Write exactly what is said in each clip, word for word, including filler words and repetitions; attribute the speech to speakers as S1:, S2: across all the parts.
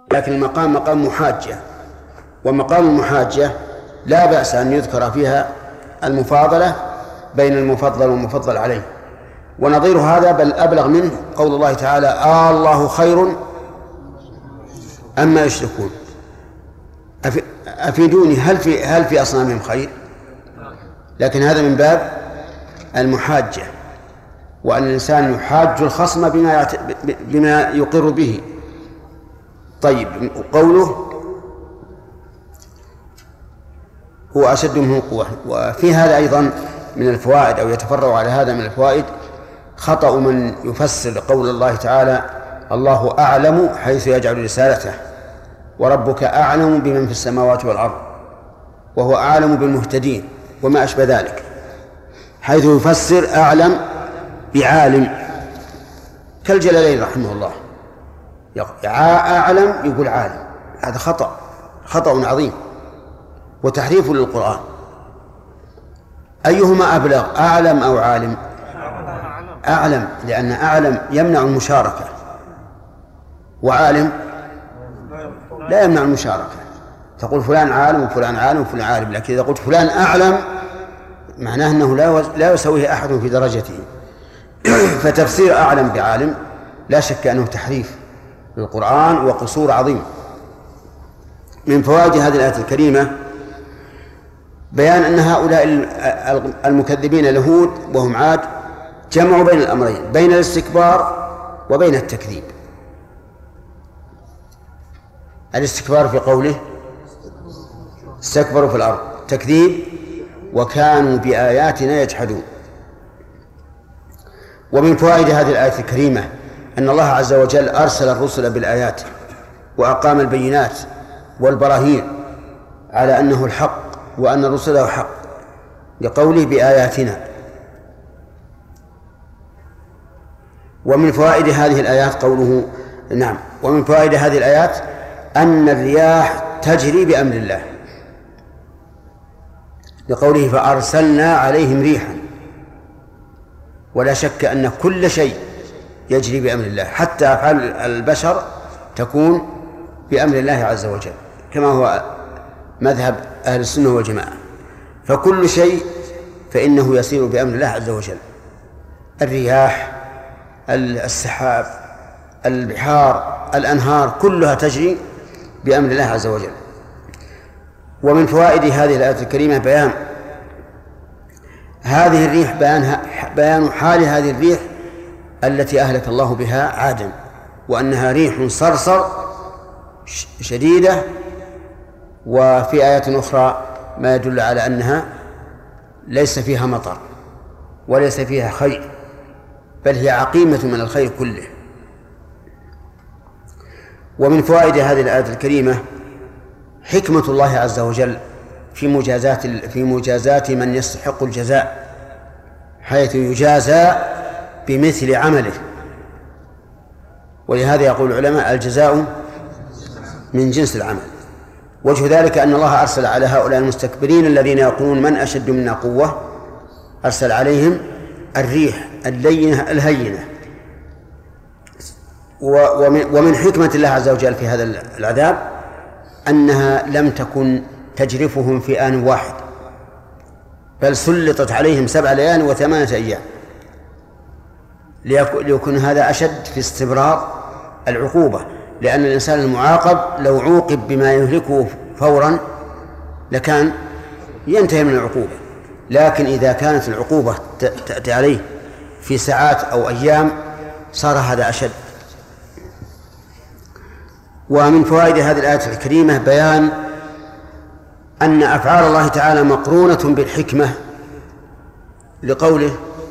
S1: لكن المقام مقام محاجة، ومقام المحاجة لا بأس أن يذكر فيها المفاضلة بين المفضل والمفضل عليه. ونظير هذا بل أبلغ منه قول الله تعالى: آه الله خير أما يشركون. أفيدوني، هل في هل في أصنامهم خير؟ لكن هذا من باب المحاجة، وأن الإنسان يحاج الخصم بما يعت... بما يقر به. طيب، قوله هو أشد منه قوة. وفي هذا أيضا من الفوائد، أو يتفرع على هذا من الفوائد، خطأ من يفسر قول الله تعالى: الله أعلم حيث يجعل رسالته، وربك أعلم بمن في السماوات والأرض، وهو أعلم بالمهتدين وما أشبه ذلك، حيث يفسر أعلم بعالم، كالجلالين رحمه الله أعلم يقول عالم. هذا خطأ خطأ عظيم وتحريف للقرآن. أيهما أبلغ، أعلم أو عالم؟ أعلم، لأن أعلم يمنع المشاركة، وعالم لا يمنع المشاركة. تقول فلان عالم وفلان عالم وفلان عالم، لكن إذا قلت فلان أعلم معناه أنه لا يسويه أحد في درجته. فتفسير أعلم بعالم لا شك أنه تحريف للقرآن وقصور عظيم. من فوائد هذه الآية الكريمة بيان أن هؤلاء المكذبين اليهود وهم عاد جمعوا بين الأمرين، بين الاستكبار وبين التكذيب. الاستكبار في قوله استكبروا في الأرض، تكذيب وكانوا بآياتنا يجحدون. ومن فوائد هذه الآية الكريمة أن الله عز وجل أرسل الرسل بالآيات وأقام البينات والبراهين على أنه الحق وأن رسله حق، لقوله بآياتنا. ومن فوائد هذه الآيات قوله نعم ومن فوائد هذه الآيات أن الرياح تجري بأمر الله، لقوله فأرسلنا عليهم ريحا. ولا شك أن كل شيء يجري بأمر الله، حتى أفعال البشر تكون بأمر الله عز وجل، كما هو مذهب أهل السنة والجماعة. فكل شيء فإنه يسير بأمر الله عز وجل، الرياح، السحاب، البحار، الأنهار، كلها تجري بأمر الله عز وجل. ومن فوائد هذه الآية الكريمة بيان هذه الريح، بيان بيان حال هذه الريح التي أهلك الله بها عادا، وأنها ريح صرصر شديدة. وفي آيات أخرى ما يدل على أنها ليس فيها مطر وليس فيها خير، بل هي عقيمة من الخير كله. ومن فوائد هذه الآية الكريمة حكمة الله عز وجل في مجازات في مجازات من يستحق الجزاء، حيث يجازى بمثل عمله. ولهذا يقول العلماء الجزاء من جنس العمل. وجه ذلك أن الله أرسل على هؤلاء المستكبرين الذين يقولون من أشد منا قوة، أرسل عليهم الريح اللينة الهينة. ومن حكمة الله عز وجل في هذا العذاب أنها لم تكن تجرفهم في آن واحد، بل سلطت عليهم سبع ليال وثمانية أيام، ليكون هذا أشد في استمرار العقوبة. لأن الإنسان المعاقب لو عوقب بما يهلكه فورا لكان ينتهي من العقوبة، لكن إذا كانت العقوبة تأتي عليه في ساعات أو أيام صار هذا أشد. ومن فوائد هذه الآية الكريمة بيان أن أفعال الله تعالى مقرونة بالحكمة، لقوله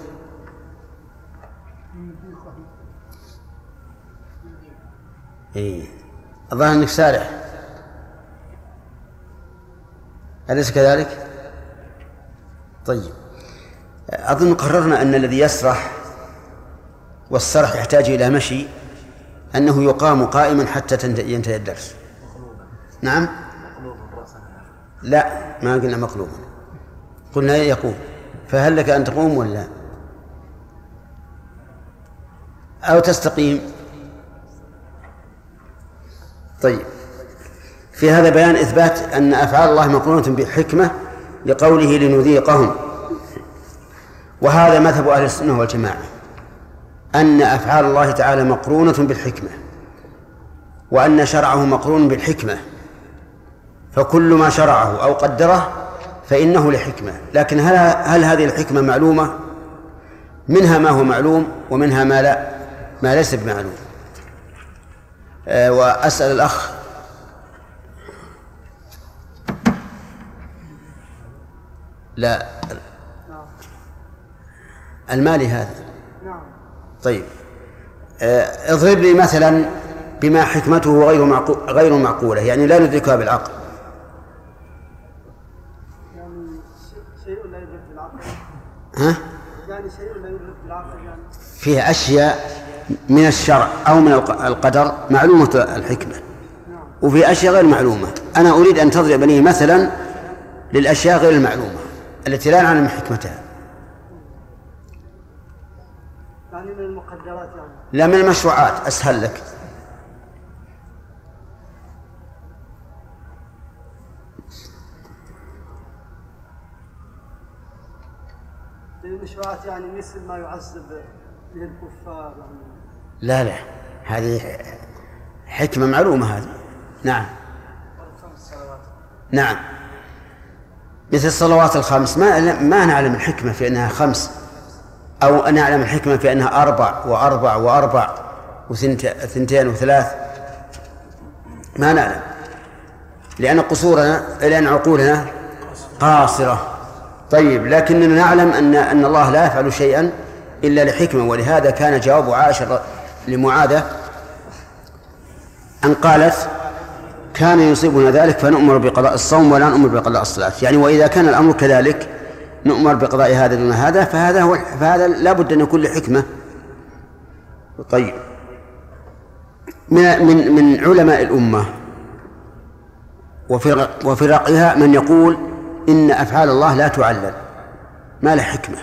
S1: إيه الظاهر أنك سارح، أليس كذلك؟ طيب، أظن قررنا أن الذي يسرح والسرح يحتاج إلى مشي أنه يقام قائما حتى ينتهي الدرس. نعم، لا ما قلنا مقلوبا، قلنا يقوم. فهل لك أن تقوم ولا أو تستقيم؟ طيب، في هذا بيان إثبات أن أفعال الله مقرونة بالحكمة لقوله لنذيقهم. وهذا مذهب أهل السنة والجماعة، أن أفعال الله تعالى مقرونة بالحكمة، وأن شرعه مقرون بالحكمة، فكل ما شرعه أو قدره فإنه لحكمة. لكن هل, هل هذه الحكمة معلومة؟ منها ما هو معلوم ومنها ما لا ما ليس بمعلوم. أه وأسأل الأخ لا المالي هذا. طيب، أه اضرب لي مثلا بما حكمته غير معقول غير معقولة، يعني لا ندركها بالعقل.
S2: يعني شيء لا يدرك بالعقل.
S1: ها؟
S2: يعني شيء لا يدرك بالعقل، يعني
S1: فيها أشياء من الشرع أو من القدر معلومة الحكمة، وفي أشياء غير معلومة. أنا أريد أن تضرب لي مثلا للأشياء غير المعلومة التي لا نعلم حكمتها.
S2: يعني من المقدرات يعني.
S1: لا، من المشروعات أسهل لك.
S2: المشروعات يعني مثل ما يعذب به الكفار يعني.
S1: لا لا، هذه حكمة معلومة هذه. نعم نعم، مثل الصلوات الخمس ما ما نعلم الحكمة في أنها خمس، أو نعلم الحكمة في أنها أربع وأربع وأربع وثنتين وثلاث، ما نعلم، لأن قصورنا لأن عقولنا قاصرة. طيب، لكننا نعلم أن أن الله لا يفعل شيئا إلا لحكمة. ولهذا كان جواب عائشة لمعاذة أن قالت: كان يصيبنا ذلك فنؤمر بقضاء الصوم ولا نؤمر بقضاء الصلاة. يعني وإذا كان الأمر كذلك نؤمر بقضاء هذا دون هذا، فهذا هو فهذا لا بد أن يكون لحكمة. طيب، من من من علماء الأمة وفرقها من يقول إن أفعال الله لا تعلل، ما له حكمة،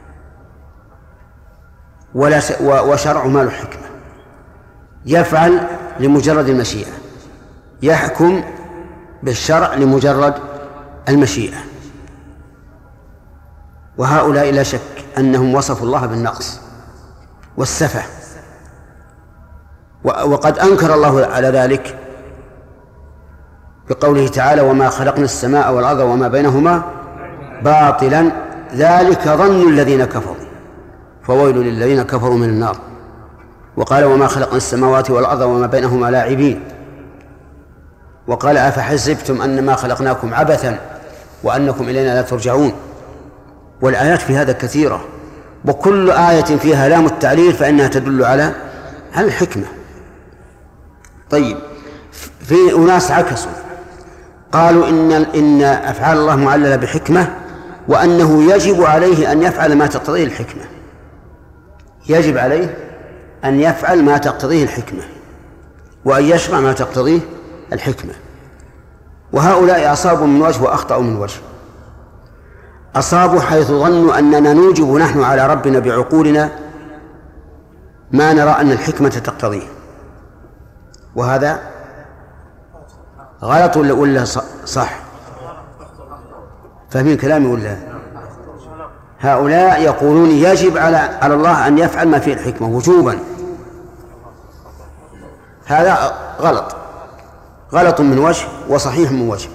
S1: ولا وشرع ما له حكمة، يفعل لمجرد المشيئة، يحكم بالشرع لمجرد المشيئة. وهؤلاء لا شك أنهم وصفوا الله بالنقص والسفة، وقد أنكر الله على ذلك بقوله تعالى: وما خلقنا السماء والأرض وما بينهما باطلا ذلك ظن الذين كفروا فويل للذين كفروا من النار. وقال: وما خلقنا السماوات والأرض وما بينهما لاعبين. وقال: أفحسبتم أنما خلقناكم عبثا وأنكم إلينا لا ترجعون. والآيات في هذا كثيرة، وكل آية فيها لام التعليل فإنها تدل على على الحكمة. طيب، في أناس عكسوا قالوا إن إن أفعال الله معللة بحكمة، وأنه يجب عليه أن يفعل ما تقتضيه الحكمة، يجب عليه أن يفعل ما تقتضيه الحكمة وأن يشرع ما تقتضيه الحكمة. وهؤلاء أصابوا من وجه وأخطأوا من وجه. أصابوا حيث ظنوا أننا نوجب نحن على ربنا بعقولنا ما نرى أن الحكمة تقتضيه، وهذا غلط ولا صح؟ فاهمين كلامي ولا؟ هؤلاء يقولون يجب على على الله أن يفعل ما فيه الحكمة وجوبا. هذا غلط، غلط من وجه وصحيح من وجه.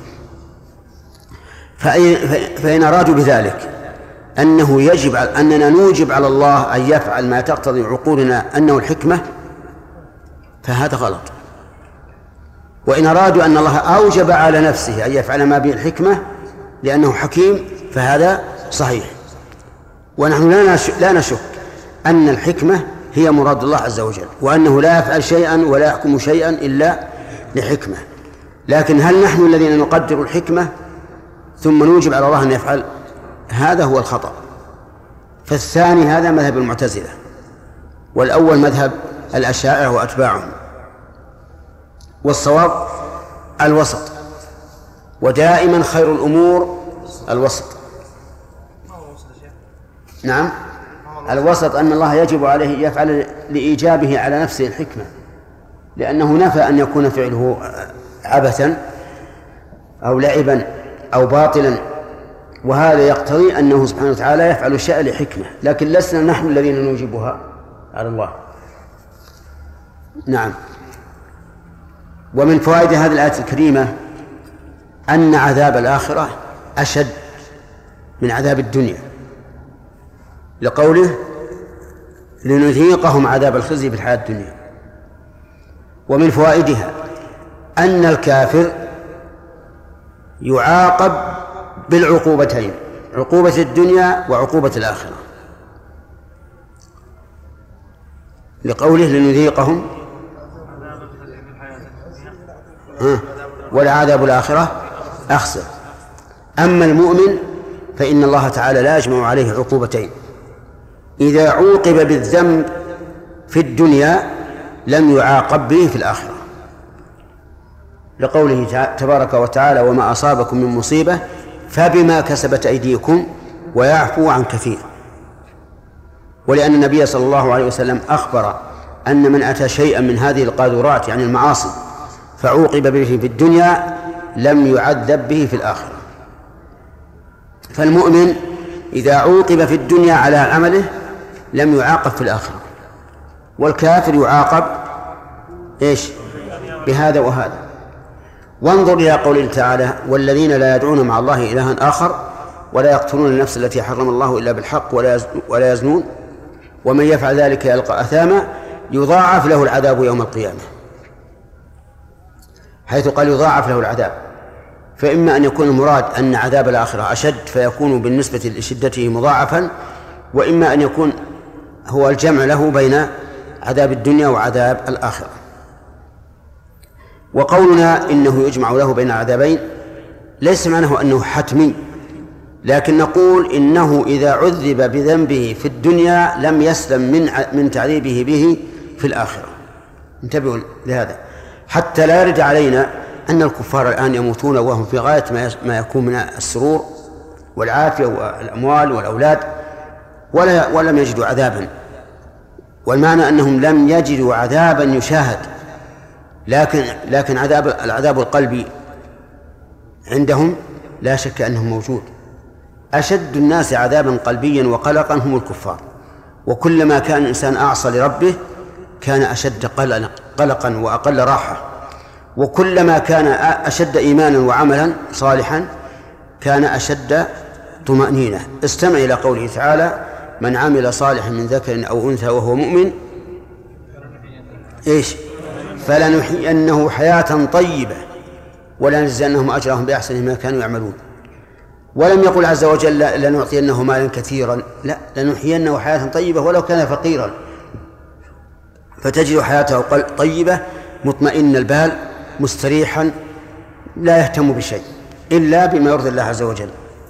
S1: فإن أرادوا بذلك أنه يجب أننا نوجب على الله أن يفعل ما تقتضي عقولنا أنه الحكمة، فهذا غلط. وإن أرادوا أن الله أوجب على نفسه أن يفعل ما به الحكمة لأنه حكيم، فهذا صحيح. ونحن لا نشك أن الحكمة هي مراد الله عز وجل، وأنه لا يفعل شيئا ولا يحكم شيئا إلا لحكمة. لكن هل نحن الذين نقدر الحكمة ثم نوجب على الله أن يفعل؟ هذا هو الخطأ. فالثاني هذا مذهب المعتزلة، والأول مذهب الأشاعرة وأتباعهم. والصواب الوسط، ودائما خير الأمور الوسط. نعم، الوسط أن الله يجب عليه يفعل لإيجابه على نفسه الحكمة، لأنه نفى أن يكون فعله عبثا أو لعبا أو باطلا، وهذا يقتضي أنه سبحانه وتعالى يفعل الشيء لحكمة، لكن لسنا نحن الذين نوجبها على الله. نعم. ومن فوائد هذه الآية الكريمة أن عذاب الآخرة أشد من عذاب الدنيا، لقوله لنذيقهم عذاب الخزي في الحياة الدنيا. ومن فوائدها أن الكافر يعاقب بالعقوبتين، عقوبة الدنيا وعقوبة الآخرة، لقوله لنذيقهم ولعذاب الآخرة أخسر. أما المؤمن فإن الله تعالى لا يجمع عليه عقوبتين، إذا عوقب بالذنب في الدنيا لم يعاقب به في الآخرة، لقوله تبارك وتعالى وما أصابكم من مصيبة فبما كسبت أيديكم ويعفو عن كثير. ولأن النبي صلى الله عليه وسلم أخبر أن من أتى شيئا من هذه القاذورات يعني المعاصي فعوقب به في الدنيا لم يعذب به في الآخرة. فالمؤمن إذا عوقب في الدنيا على عمله لم يعاقب في الآخرة، والكافر يعاقب إيش بهذا وهذا. وانظر إلى قوله تعالى والذين لا يدعون مع الله إلها آخر ولا يقتلون النفس التي حرم الله إلا بالحق ولا يزنون ومن يفعل ذلك يلقى أثاما يضاعف له العذاب يوم القيامة، حيث قال يضاعف له العذاب، فإما أن يكون المراد أن عذاب الآخرة أشد فيكون بالنسبة لشدته مضاعفا، وإما أن يكون هو الجمع له بين عذاب الدنيا وعذاب الآخرة. وقولنا إنه يجمع له بين العذابين ليس معناه أنه حتمي، لكن نقول إنه إذا عذب بذنبه في الدنيا لم يسلم من من تعذيبه به في الآخرة. انتبهوا لهذا حتى لا يرد علينا أن الكفار الآن يموتون وهم في غاية ما يكون من السرور والعافية والأموال والأولاد ولا ولم يجدوا عذابا، والمعنى أنهم لم يجدوا عذابا يشاهد، لكن لكن عذاب العذاب القلبي عندهم لا شك أنه موجود. أشد الناس عذابا قلبيا وقلقا هم الكفار، وكلما كان الإنسان أعصى لربه كان أشد قلقا وأقل راحة، وكلما كان أشد إيمانا وعملا صالحا كان أشد طمأنينة. استمع إلى قوله تعالى من عمل صالحا من ذكر أو أنثى وهو مؤمن إيش فلنحيينه حياة طيبة ولنجزينهم أجرهم بأحسن ما كانوا يعملون. ولم يقل عز وجل لنعطينه مالا كثيرا، لا، لنحيينه حياة طيبة ولو كان فقيرا، فتجد حياته طيبة مطمئن البال مستريحا لا يهتم بشيء إلا بما يرضي الله عز وجل.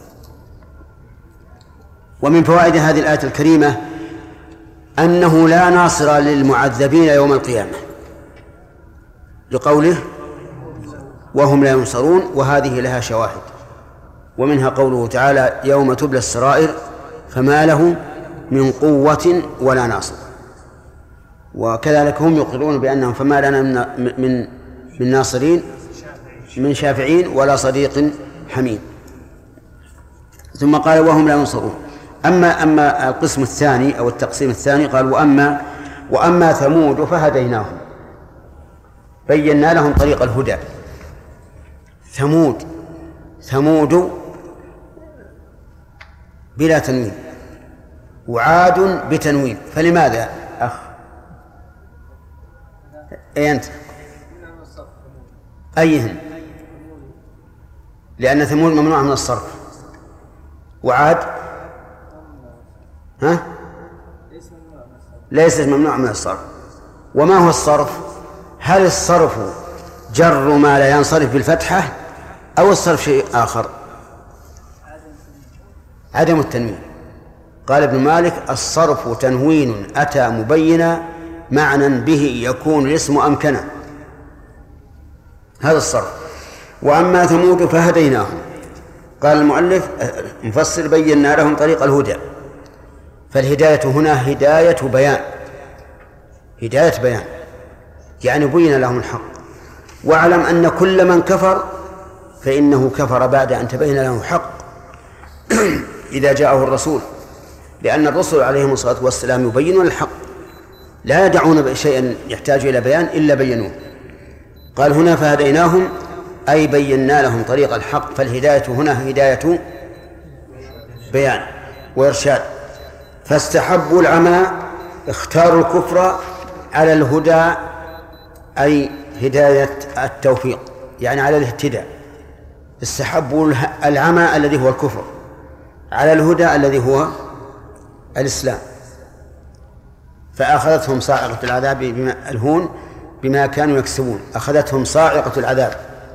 S1: ومن فوائد هذه الآية الكريمة أنه لا ناصر للمعذبين يوم القيامة، لقوله وهم لا ينصرون، وهذه لها شواهد، ومنها قوله تعالى يوم تبلى السرائر فما له من قوة ولا ناصر. وكذلك هم يقرون بأنهم فما لنا من من, من ناصرين من شافعين ولا صديق حميم. ثم قال وهم لا ينصرون. أما أما القسم الثاني أو التقسيم الثاني قال وأما وأما ثمود فهديناهم بينا لهم طريق الهدى. ثمود ثمود بلا تنوين وعاد بتنوين، فلماذا أخ أي أنت أيهن؟ لأن ثمود ممنوع من الصرف، وعاد ها ليست ممنوع من الصرف. وما هو الصرف؟ هل الصرف جر ما لا ينصرف بالفتحة أو الصرف شيء آخر؟ عدم التنوين. قال ابن مالك الصرف تنوين أتى مبينا معنى به يكون الاسم أمكنا، هذا الصرف. وأما ثمود فهديناهم، قال المؤلف مفسر بينا لهم طريق الهدى، فالهداية هنا هداية بيان، هداية بيان يعني بين لهم الحق. واعلم أن كل من كفر فإنه كفر بعد أن تبين له الحق إذا جاءه الرسول، لأن الرسل عليهم الصلاة والسلام يبينون الحق، لا يدعون شيئا يحتاج إلى بيان إلا بينوه. قال هنا فهديناهم أي بينا لهم طريق الحق، فالهداية هنا هداية بيان وإرشاد. فاستحبوا العمى، اختاروا الكفر على الهدى أي هداية التوفيق، يعني على الاهتداء. استحبوا العمى الذي هو الكفر على الهدى الذي هو الإسلام، فأخذتهم صاعقة العذاب بما الهون بما كانوا يكسبون. أخذتهم صاعقة العذاب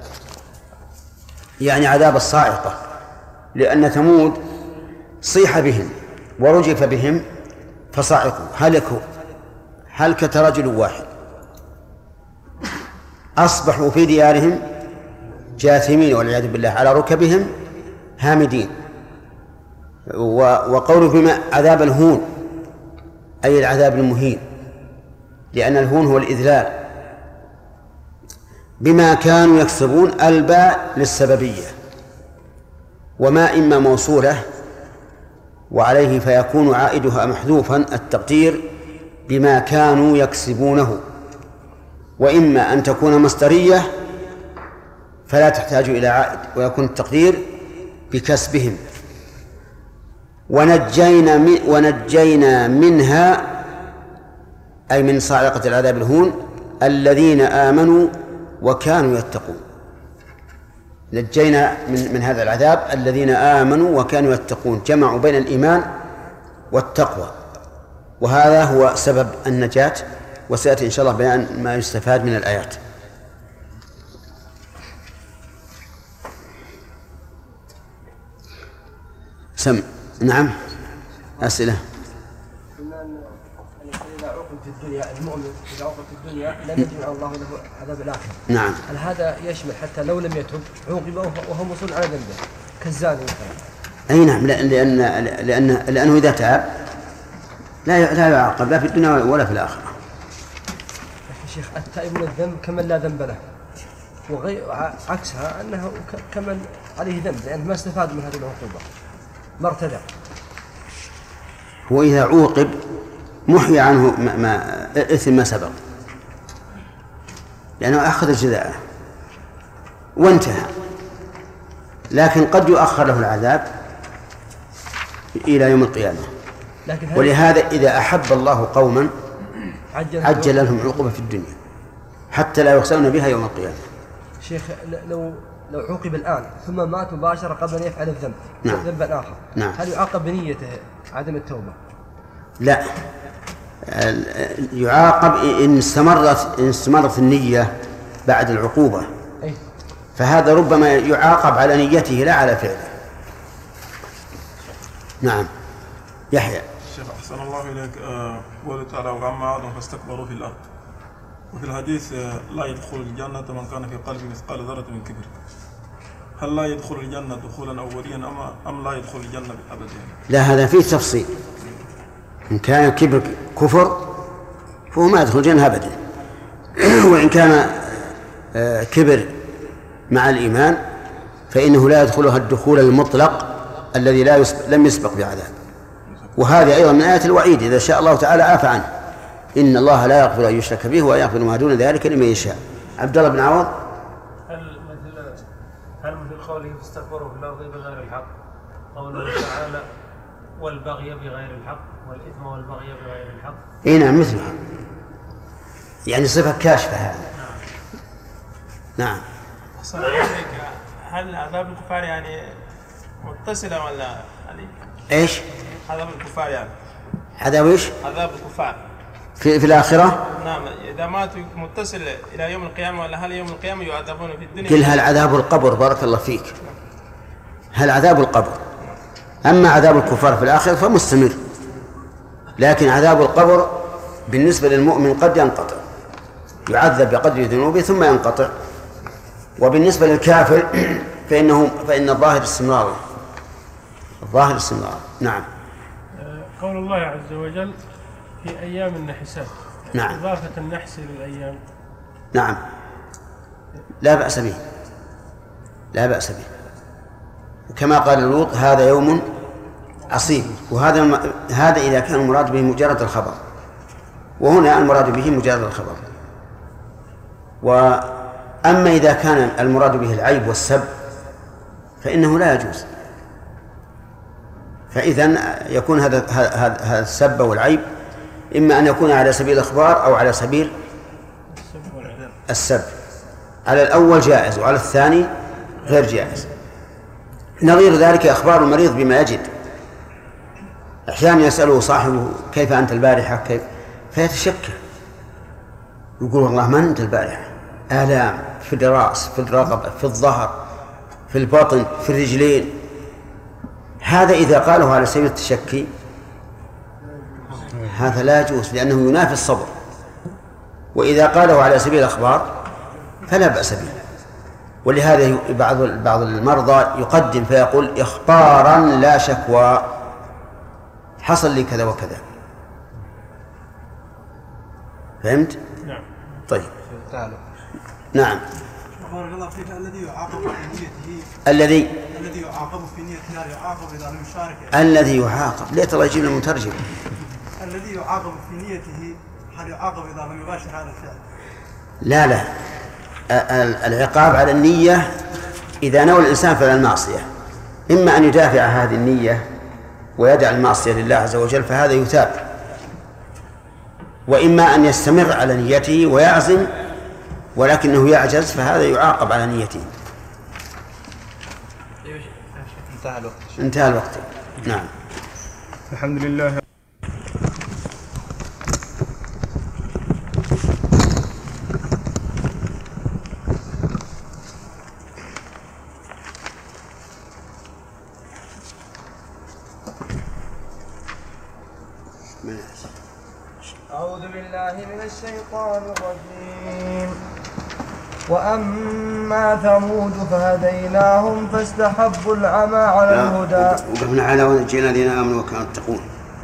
S1: يعني عذاب الصاعقة، لأن ثمود صيح بهم ورجف بهم فصعقوا هلكوا هلكة رجل واحد، أصبحوا في ديارهم جاثمين والعياذ بالله على ركبهم هامدين. وقوله بما عذاب الهون أي العذاب المهين، لأن الهون هو الإذلال. بما كانوا يكسبون الباء للسببية، وما إما موصولة وعليه فيكون عائدها محذوفا التقدير بما كانوا يكسبونه، وإما أن تكون مصدرية فلا تحتاج إلى عائد ويكون التقدير بكسبهم. ونجينا, من ونجينا منها أي من صاعقة العذاب الهون الذين آمنوا وكانوا يتقون. نجينا من, من هذا العذاب الذين آمنوا وكانوا يتقون، جمعوا بين الإيمان والتقوى، وهذا هو سبب النجاة. وسيأتي إن شاء الله بيان ما يستفاد من الآيات. سم نعم أسئلة.
S2: إذا عوقب في الدنيا المؤمن إذا عوقب في الدنيا لم يجمع الله له عذاب الآخرة.
S1: نعم.
S2: هل هذا يشمل حتى لو لم يتب عوقب وهو مصر على ذنبه كالزاني مثلا؟
S1: أي نعم، لأن لأن لأنه إذا تاب لا لا يعاقب لا في الدنيا ولا في الآخرة.
S2: يا شيخ التائب من الذنب كمن لا ذنب له، وغير عكسها أنه كمن عليه ذنب لأنه ما استفاد من هذه العقوبة ما ارتدع.
S1: هو إذا عوقب محي عنه ما, ما إثم ما سبق، لأنه أخذ جزاءه وانتهى، لكن قد يؤخر له العذاب إلى يوم القيامة. ولهذا إذا أحب الله قوما عجل لهم عقوبة في الدنيا حتى لا يخسرون بها يوم القيامة.
S2: شيخ لو لو عوقب الآن ثم مات مباشرة قبل أن يفعل الذنب
S1: نعم.
S2: ذنبا آخر
S1: نعم.
S2: هل يعاقب بنيته عدم التوبة؟
S1: لا، يعاقب إن استمرت إن استمرت النية بعد العقوبة،
S2: أي.
S1: فهذا ربما يعاقب على نيته لا على فعله. نعم. يحيى.
S3: شيخ أحسن الله إليك. قوله تعالى وأما عاد فاستكبروا في الأرض، وفي الحديث لا يدخل الجنة من كان في قلبه مثقال ذرة من كبر. هل لا يدخل الجنة دخولا أوليا أم لا يدخل الجنة أبدا؟
S1: لا، هذا فيه تفصيل. إن كان كبر كفر فهو ما يدخل الجنة أبدا، وإن كان كبر مع الإيمان فإنه لا يدخلها الدخول المطلق الذي لا يسبق لم يسبق بعذاب. وهذه أيضا من آيات الوعيد، إذا شاء الله تعالى عفى عنه. إن الله لا يغفر أن يشرك به ويغفر ما دون ذلك لمن يشاء. عبد الله بن عوض.
S4: هل مثل هل مثل قوله فاستكبروا في الأرض بغير الحق، قوله تعالى والبغي بغير الحق والإثم والبغي بغير الحق؟
S1: إيه نعم مثلها، يعني صفة كاشفة هذه. نعم. نعم.
S5: أحسن عليك. هل عذاب الكفار يعني متصلة ولا يعني
S1: إيش؟
S5: عذاب الكفار يعني
S1: عذاب إيش؟
S5: عذاب الكفار
S1: في في الآخرة؟
S5: نعم، إذا ماتوا متصل إلى يوم القيامة، ولا هل يوم القيامة يعذبون في الدنيا؟
S1: قل هل عذاب القبر، بارك الله فيك، هل عذاب القبر. أما عذاب الكفار في الآخرة فمستمر، لكن عذاب القبر بالنسبة للمؤمن قد ينقطع، يعذب بقدر ذنوبه ثم ينقطع. وبالنسبة للكافر فإنه فإن الظاهر استمرار، الظاهر استمرار. نعم.
S4: قول الله عز وجل في أيام النحسات،
S1: نعم.
S4: إضافة النحس للأيام
S1: نعم لا بأس به، لا بأس به، كما قال لوط هذا يوم عصيب، وهذا هذا إذا كان المراد به مجرد الخبر، وهنا المراد به مجرد الخبر. وأما إذا كان المراد به العيب والسب فإنه لا يجوز، فإذن يكون هذا هذا السب والعيب إما أن يكون على سبيل الإخبار أو على سبيل السب. على الأول جائز وعلى الثاني غير جائز. نظير ذلك أخبار المريض بما يجد، أحيانا يسأله صاحبه كيف أنت البارحة كيف، فيتشكى يقول والله ما أنت البارحة، آلام في الراس في الرقبة في الظهر في البطن في الرجلين. هذا إذا قاله على سبيل التشكي هذا لا يجوز لأنه ينافي الصبر، وإذا قاله على سبيل الأخبار فلا بأس به. ولهذا بعض بعض المرضى يقدم فيقول إخبارا لا شكوى، حصل لي كذا وكذا. فهمت؟
S5: نعم.
S1: طيب. نعم.
S6: بارك الله فيك. الذي يعاقب في نيته
S1: الذي
S6: الذي يعاقب في نيته لا يعاقب إذا لم يشارك.
S1: الذي يعاقب ليت الله يجيب المترجم.
S6: الذي يعاقب في نيته هل يعاقب إذا لم يباشر هذا الفعل؟
S1: لا لا، العقاب على النية إذا نوى الإنسان فعل المعصية، إما أن يدافع هذه النية ويدع المعصية لله عز وجل فهذا يثاب، وإما أن يستمر على نيته ويعزم ولكنه يعجز فهذا يعاقب على نيته.
S6: انتهى الوقت.
S1: انتهى الوقت. نعم.
S7: الحمد لله.
S2: أعوذ بالله من الشيطان الرجيم. وأما ثمود فهديناهم فاستحبوا العمى على الهدى.
S1: وقفنا على ونجينا الذين آمنوا وكانوا يتقون.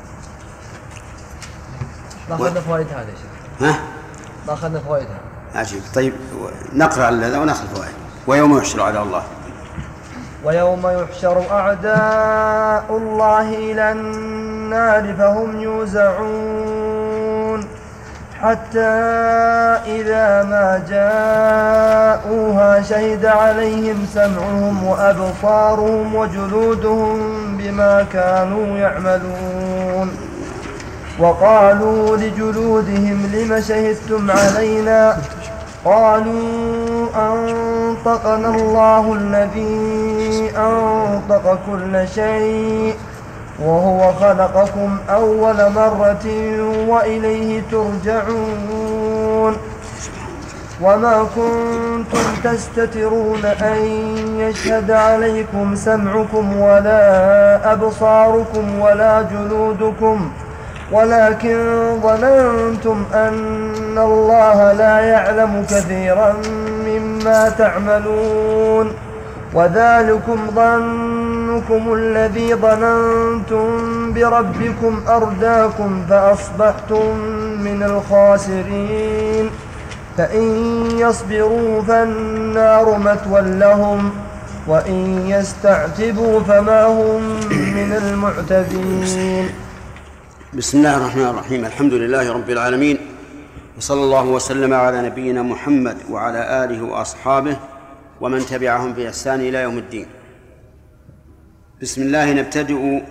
S2: ما أخذنا فوائد هذا يا شيخ.
S1: ها؟
S2: ما أخذنا فوائدها.
S1: عجيب. طيب نقرأ هذا ونأخذ فوائد. ويوم يحشر على الله.
S2: ويوم يحشر أعداء الله إلى النار فهم يوزعون حتى إذا ما جاءوها شهد عليهم سمعهم وأبصارهم وجلودهم بما كانوا يعملون. وقالوا لجلودهم لم شهدتم علينا قالوا أنطقنا الله الذي أنطق كل شيء وهو خلقكم أول مرة وإليه ترجعون. وما كنتم تستترون أن يشهد عليكم سمعكم ولا أبصاركم ولا جلودكم ولكن ظننتم أن الله لا يعلم كثيرا مما تعملون وذلكم ظنكم الذي ظننتم بربكم أرداكم فأصبحتم من الخاسرين. فإن يصبروا فالنار مثوى لهم وإن يستعتبوا فما هم من المعتبين.
S1: بسم الله الرحمن الرحيم. الحمد لله رب العالمين، وصلى الله وسلم على نبينا محمد وعلى آله وأصحابه ومن تبعهم بإحسان إلى يوم الدين. بسم الله نبتدئ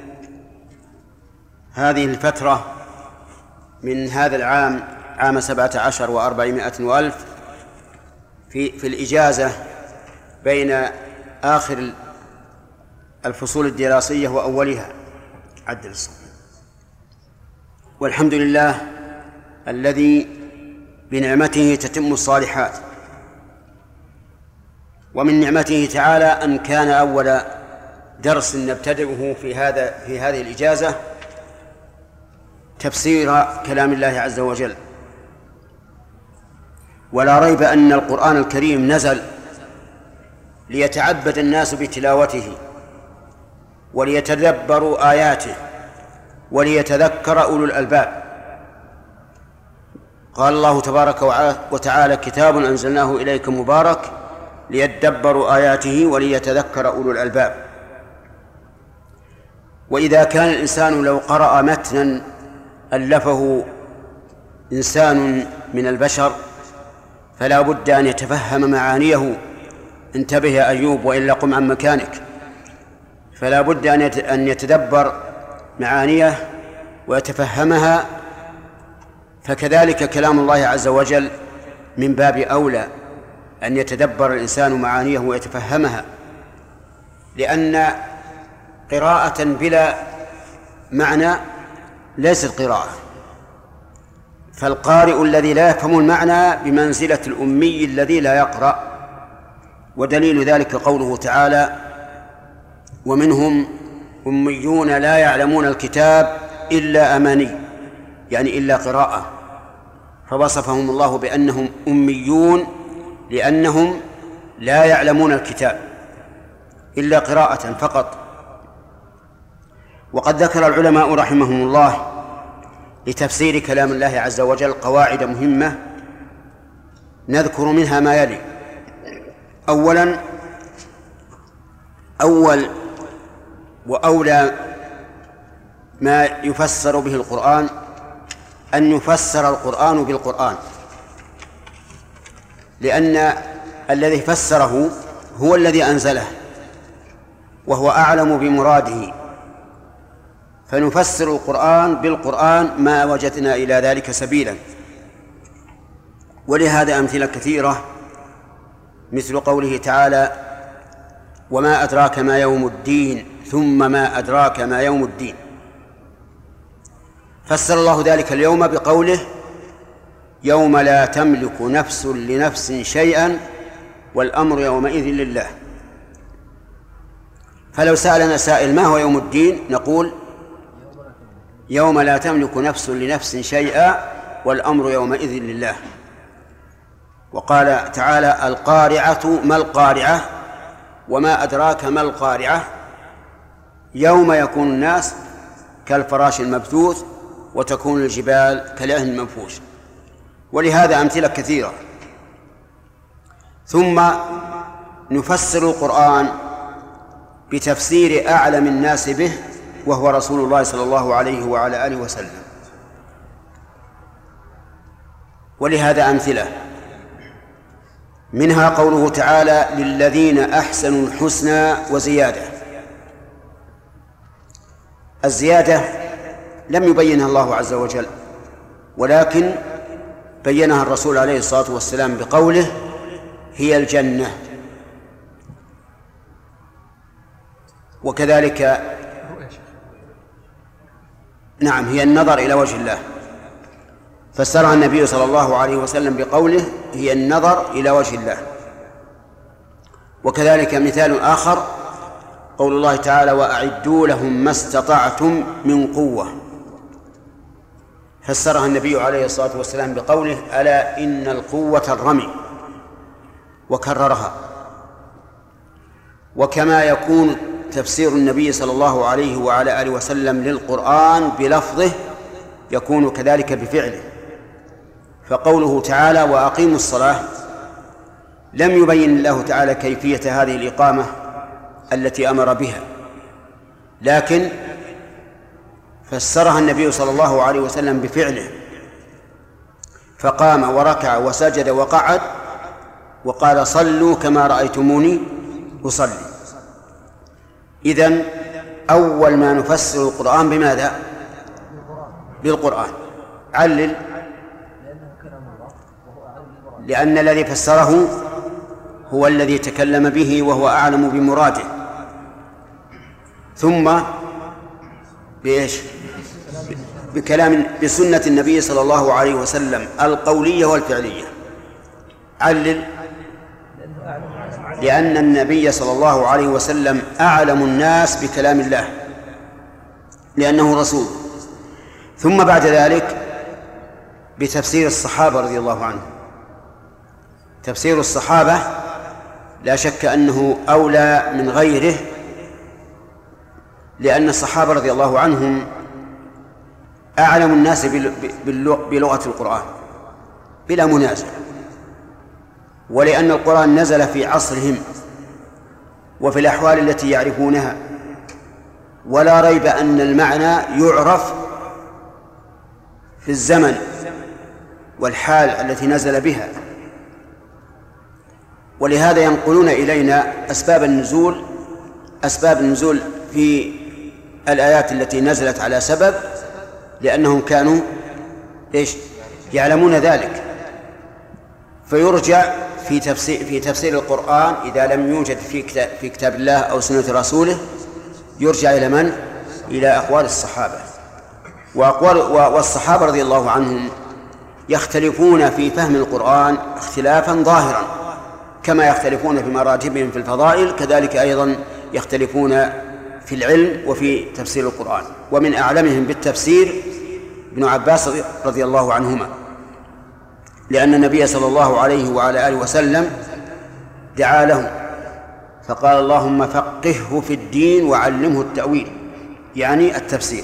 S1: هذه الفترة من هذا العام، عام سبعة عشر وأربعمائة وألف، في, في الإجازة بين آخر الفصول الدراسية وأولها. عدل الصوت. والحمد لله الذي بنعمته تتم الصالحات، ومن نعمته تعالى أن كان أول درس نبتدئه في هذا في هذه الإجازة تفسير كلام الله عز وجل. ولا ريب أن القرآن الكريم نزل ليتعبد الناس بتلاوته وليتدبروا آياته وليتذكر أولو الألباب. قال الله تبارك وتعالى: كتاب أنزلناه إليك مبارك ليدبروا آياته وليتذكر أولو الألباب. وإذا كان الإنسان لو قرأ متنا ألفه إنسان من البشر فلا بد أن يتفهم معانيه. انتبه يا أيوب وإلا قم عن مكانك. فلا بد أن يتدبر معانيه ويتفهمها. فكذلك كلام الله عز وجل من باب أولى أن يتدبر الإنسان معانيه ويتفهمها، لأن قراءة بلا معنى ليست قراءة. فالقارئ الذي لا يفهم المعنى بمنزلة الأمي الذي لا يقرأ. ودليل ذلك قوله تعالى: ومنهم أميون لا يعلمون الكتاب إلا أماني، يعني إلا قراءة. فوصفهم الله بأنهم أميون لأنهم لا يعلمون الكتاب إلا قراءة فقط. وقد ذكر العلماء رحمهم الله لتفسير كلام الله عز وجل قواعد مهمة، نذكر منها ما يلي: أولا أول وأولى ما يفسر به القرآن أن يفسر القرآن بالقرآن، لأن الذي فسره هو الذي أنزله وهو أعلم بمراده. فنفسر القرآن بالقرآن ما وجدنا إلى ذلك سبيلا. ولهذا أمثلة كثيرة، مثل قوله تعالى: وما أدراك ما يوم الدين ثم ما أدراك ما يوم الدين. فسر الله ذلك اليوم بقوله: يوم لا تملك نفس لنفس شيئا والأمر يومئذ لله. فلو سألنا سائل: ما هو يوم الدين؟ نقول: يوم لا تملك نفس لنفس شيئا والأمر يومئذ لله. وقال تعالى: القارعة ما القارعة وما أدراك ما القارعة يوم يكون الناس كالفراش المبثوث وتكون الجبال كالعهن المنفوش. ولهذا أمثلة كثيرة. ثم نفسر القرآن بتفسير أعلم الناس به وهو رسول الله صلى الله عليه وعلى آله وسلم. ولهذا أمثلة، منها قوله تعالى: للذين أحسنوا الحسنى وزيادة. الزيادة لم يبينها الله عز وجل، ولكن بينها الرسول عليه الصلاة والسلام بقوله: هي الجنة. وكذلك نعم هي النظر إلى وجه الله، فسرها النبي صلى الله عليه وسلم بقوله: هي النظر إلى وجه الله. وكذلك مثال آخر قول الله تعالى: وأعدوا لهم ما استطعتم من قوة. فسرها النبي عليه الصلاة والسلام بقوله: ألا إن القوة الرمي، وكررها. وكما يكون تفسير النبي صلى الله عليه وعلى آله وسلم للقرآن بلفظه يكون كذلك بفعله. فقوله تعالى: وأقيموا الصلاة لم يبين الله تعالى كيفية هذه الإقامة التي أمر بها، لكن فسرها النبي صلى الله عليه وسلم بفعله، فقام وركع وسجد وقعد وقال: صلوا كما رأيتموني أصلي. إذن أول ما نفسر القرآن بماذا؟ بالقرآن. علل: لأن الذي فسره هو الذي تكلم به وهو أعلم بمراده. ثم بإيش؟ بكلام بسنة النبي صلى الله عليه وسلم القولية والفعلية. علل: لأن النبي صلى الله عليه وسلم أعلم الناس بكلام الله لأنه رسول. ثم بعد ذلك بتفسير الصحابة رضي الله عنهم. تفسير الصحابة لا شك أنه أولى من غيره، لأن الصحابة رضي الله عنهم أعلم الناس بلغة القرآن، بلا منازع، ولأن القرآن نزل في عصرهم وفي الأحوال التي يعرفونها، ولا ريب أن المعنى يعرف في الزمن والحال التي نزل بها. ولهذا ينقلون إلينا أسباب النزول أسباب النزول في الآيات التي نزلت على سبب، لأنهم كانوا إيش؟ يعلمون ذلك. فيرجع في تفسير في تفسير القرآن إذا لم يوجد في كتاب في كتاب الله أو سنة رسوله، يرجع إلى من؟ إلى أقوال الصحابة. وأقوال والصحابة رضي الله عنهم يختلفون في فهم القرآن اختلافا ظاهرا، كما يختلفون في مراتبهم في الفضائل، كذلك أيضا يختلفون في العلم وفي تفسير القرآن. ومن أعلمهم بالتفسير ابن عباس رضي الله عنهما، لأن النبي صلى الله عليه وعلى آله وسلم دعا له فقال: اللهم فقهه في الدين وعلمه التأويل، يعني التفسير.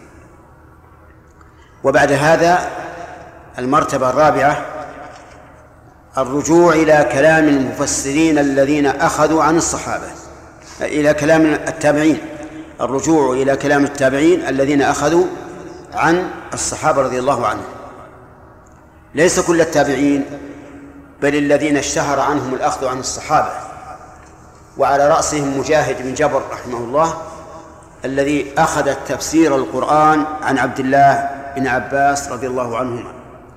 S1: وبعد هذا المرتبة الرابعة الرجوع إلى كلام المفسرين الذين أخذوا عن الصحابة، إلى كلام التابعين، الرجوع إلى كلام التابعين الذين أخذوا عن الصحابة رضي الله عنهم. ليس كل التابعين، بل الذين اشتهر عنهم الأخذ عن الصحابة، وعلى رأسهم مجاهد بن جبر رحمه الله الذي أخذ تفسير القرآن عن عبد الله بن عباس رضي الله عنهما،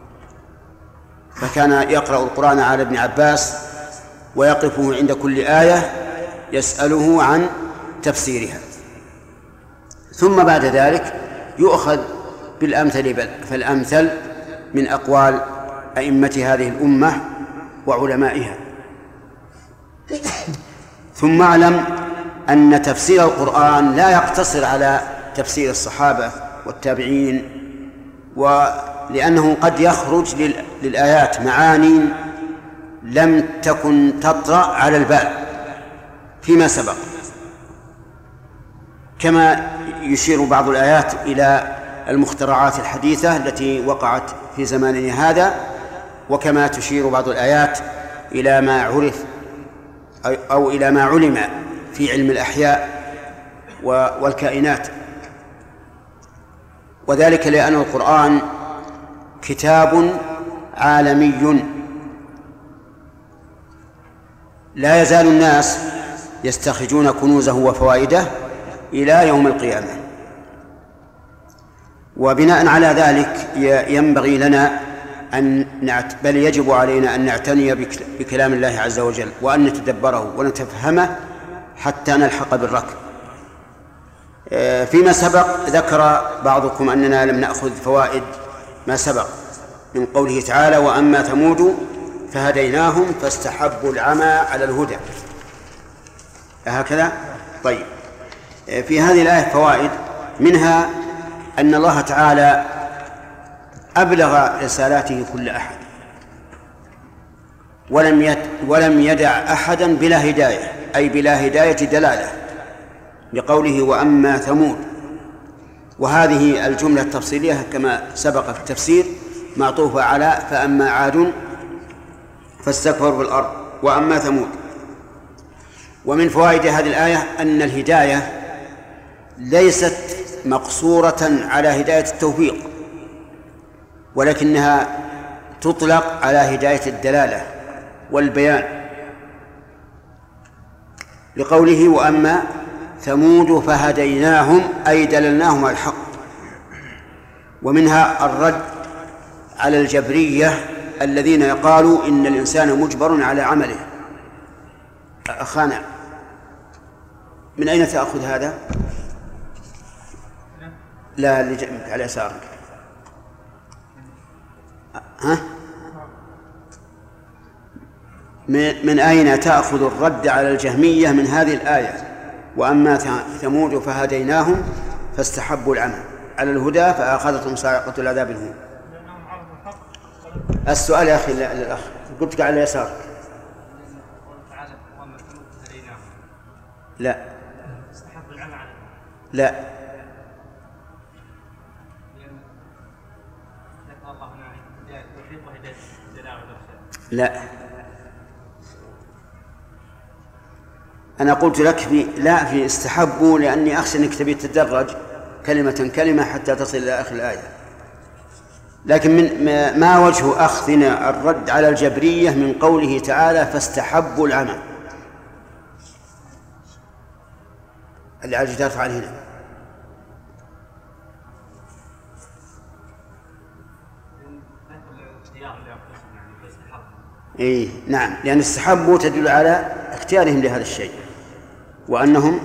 S1: فكان يقرأ القرآن على ابن عباس ويقفه عند كل آية يسأله عن تفسيرها. ثم بعد ذلك يؤخذ بالأمثل فالأمثل من أقوال أئمة هذه الأمة وعلمائها. ثم اعلم أن تفسير القرآن لا يقتصر على تفسير الصحابة والتابعين، ولأنه قد يخرج للآيات معاني لم تكن تطرأ على البال فيما سبق، كما يشير بعض الآيات إلى المخترعات الحديثة التي وقعت في زماننا هذا، وكما تشير بعض الآيات إلى ما عرف أو إلى ما علم في علم الأحياء والكائنات. وذلك لأن القرآن كتاب عالمي لا يزال الناس يستخرجون كنوزه وفوائده إلى يوم القيامة. وبناء على ذلك ينبغي لنا أن نعت... بل يجب علينا أن نعتني بكلام الله عز وجل، وأن نتدبره ونتفهمه حتى نلحق بالركب. فيما سبق ذكر بعضكم أننا لم نأخذ فوائد ما سبق من قوله تعالى: وأما ثمود فهديناهم فاستحبوا العمى على الهدى. هكذا. طيب، في هذه الآية فوائد، منها أن الله تعالى أبلغ رسالاته كل أحد، ولم يد ولم يدع أحدا بلا هداية، أي بلا هداية دلالة، لقوله: وأما ثمود. وهذه الجملة التفصيلية كما سبق في التفسير معطوفة على فأما عاد فاستكبروا في الأرض وأما ثمود. ومن فوائد هذه الآية أن الهداية ليست مقصورة على هداية التوفيق، ولكنها تطلق على هداية الدلالة والبيان، لقوله: وأما ثمود فهديناهم، أي دللناهم على الحق. ومنها الرد على الجبرية الذين يقالوا إن الإنسان مجبر على عمله. أخانا، من أين تأخذ هذا؟ لا، اللي جنبك على يسارك. ها؟ من أين تأخذ الرد على الجهمية من هذه الآية: وأما ثمود فهديناهم فاستحبوا العمى على الهدى فأخذتهم صاعقة العذاب الهون؟ السؤال يا أخي للأخ، قلت على يسارك. لا لا لا، أنا قلت لك في لا في استحبوا، لأني أخشى أنك تبي تتدرج كلمة كلمة حتى تصل إلى آخر الآية. لكن من ما وجه أخذنا الرد على الجبرية من قوله تعالى فاستحبوا العمى؟ اللي على الجدار فعل هنا. إيه نعم، لأن استحبوا تدل على اختيارهم لهذا الشيء وأنهم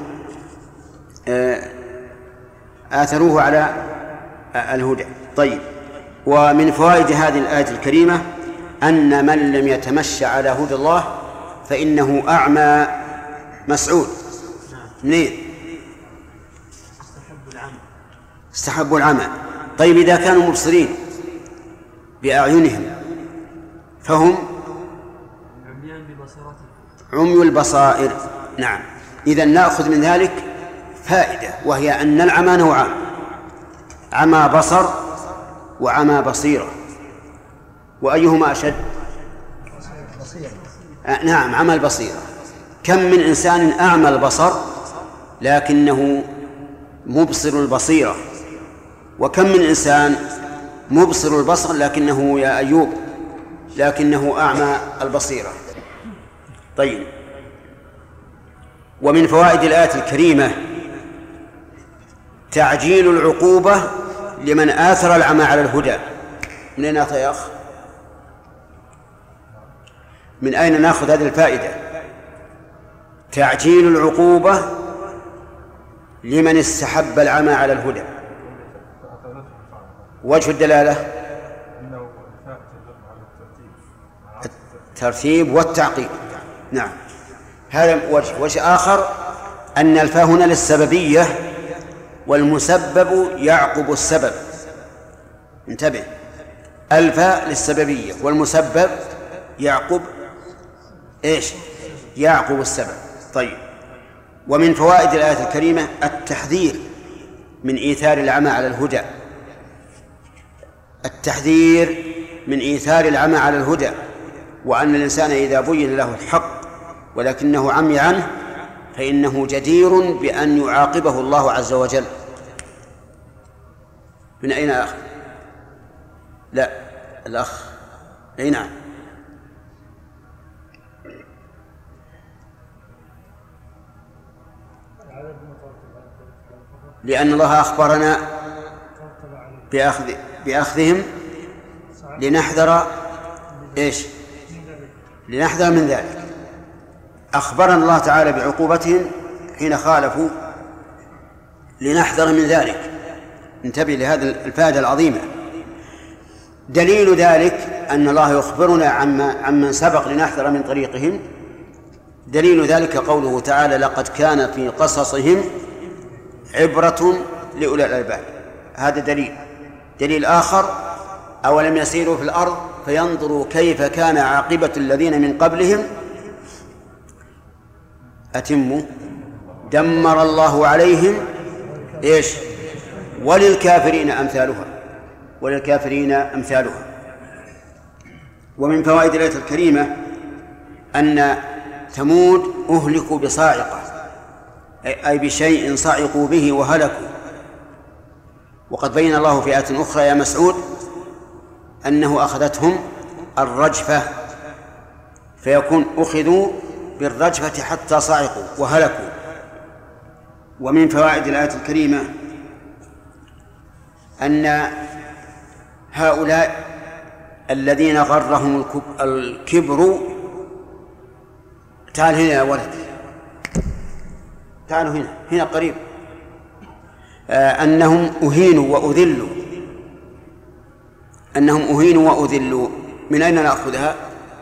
S1: آثروه على الهدى. طيب، ومن فوائد هذه الآية الكريمة أن من لم يتمشى على هدى الله فإنه أعمى مسعود. منين؟ استحبوا العمى. طيب، إذا كانوا مبصرين بأعينهم فهم عمي البصائر. نعم، إذن نأخذ من ذلك فائدة، وهي أن العمى نوعان: عمى بصر وعمى بصيرة. وأيهما أشد؟ آه نعم، عمى البصيرة. كم من إنسان أعمى البصر لكنه مبصر البصيرة، وكم من إنسان مبصر البصر لكنه يا أيوب لكنه أعمى البصيرة. طيب، ومن فوائد الآية الكريمة تعجيل العقوبة لمن آثر العمى على الهدى. من أين نأخذ يا أخ؟ من أين نأخذ هذه الفائدة؟ تعجيل العقوبة لمن استحب العمى على الهدى. وجه الدلالة الترتيب والتعقيب. نعم، هذا وجه. وجه آخر أن الفاء هنا للسببية، والمسبب يعقب السبب. انتبه، الفاء للسببية والمسبب يعقب إيش؟ يعقب السبب. طيب، ومن فوائد الآية الكريمة التحذير من إيثار العمى على الهدى. التحذير من إيثار العمى على الهدى، وأن الإنسان إذا بين له الحق ولكنه عمي عنه فإنه جدير بأن يعاقبه الله عز وجل. من أين أخ؟ لا، الأخ. أي نعم. لأن الله أخبرنا بأخذ بأخذهم لنحذر إيش؟ لنحذر من ذلك. أخبرنا الله تعالى بعقوبتهم حين خالفوا لنحذر من ذلك. انتبه لهذه الفائدة العظيمة. دليل ذلك أن الله يخبرنا عما عمن سبق لنحذر من طريقهم. دليل ذلك قوله تعالى لقد كان في قصصهم عبرة لأولي الألباب. هذا دليل. دليل آخر أولم يسيروا في الأرض فينظروا كيف كان عاقبة الذين من قبلهم أتموا دمر الله عليهم إيش وللكافرين أمثالها وللكافرين أمثالها. ومن فوائد الآية الكريمة أن ثمود أهلكوا بصاعقة، أي بشيء صعقوا به وهلكوا. وقد بين الله في آية أخرى يا مسعود أنه أخذتهم الرجفة، فيكون أخذوا بالرجفة حتى صعقوا وهلكوا. ومن فوائد الآية الكريمة أن هؤلاء الذين غرهم الكبر، تعال هنا يا ولد، تعالوا هنا هنا قريب، آه أنهم أهينوا وأذلوا أنهم أهينوا وأذلوا. من أين نأخذها؟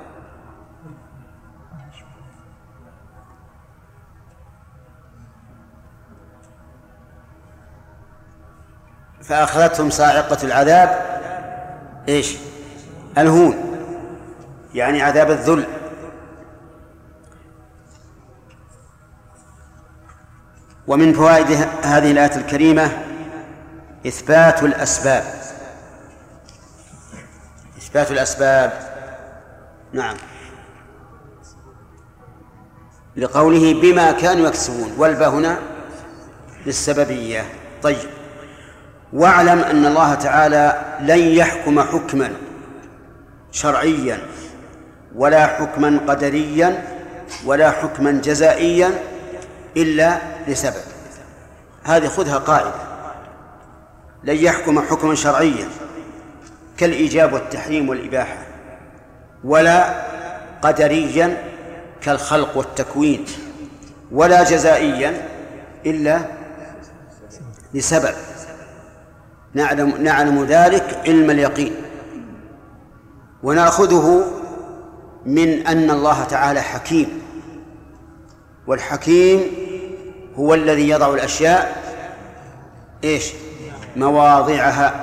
S1: فأخذتهم صاعقة العذاب إيش؟ الهون، يعني عذاب الذل. ومن فوائد هذه الآية الكريمة إثبات الأسباب إثبات الأسباب. نعم، لقوله بما كانوا يكسبون، والباء هنا للسببية. طيب، واعلم أن الله تعالى لن يحكم حكما شرعيا ولا حكما قدريا ولا حكما جزائيا إلا لسبب. هذه خذها قاعدة. لن يحكم حكما شرعيا كالإيجاب والتحريم والإباحة، ولا قدريا كالخلق والتكوين، ولا جزائيا إلا لسبب. نعلم, نعلم ذلك علم اليقين، ونأخذه من أن الله تعالى حكيم، والحكيم هو الذي يضع الأشياء إيش مواضعها.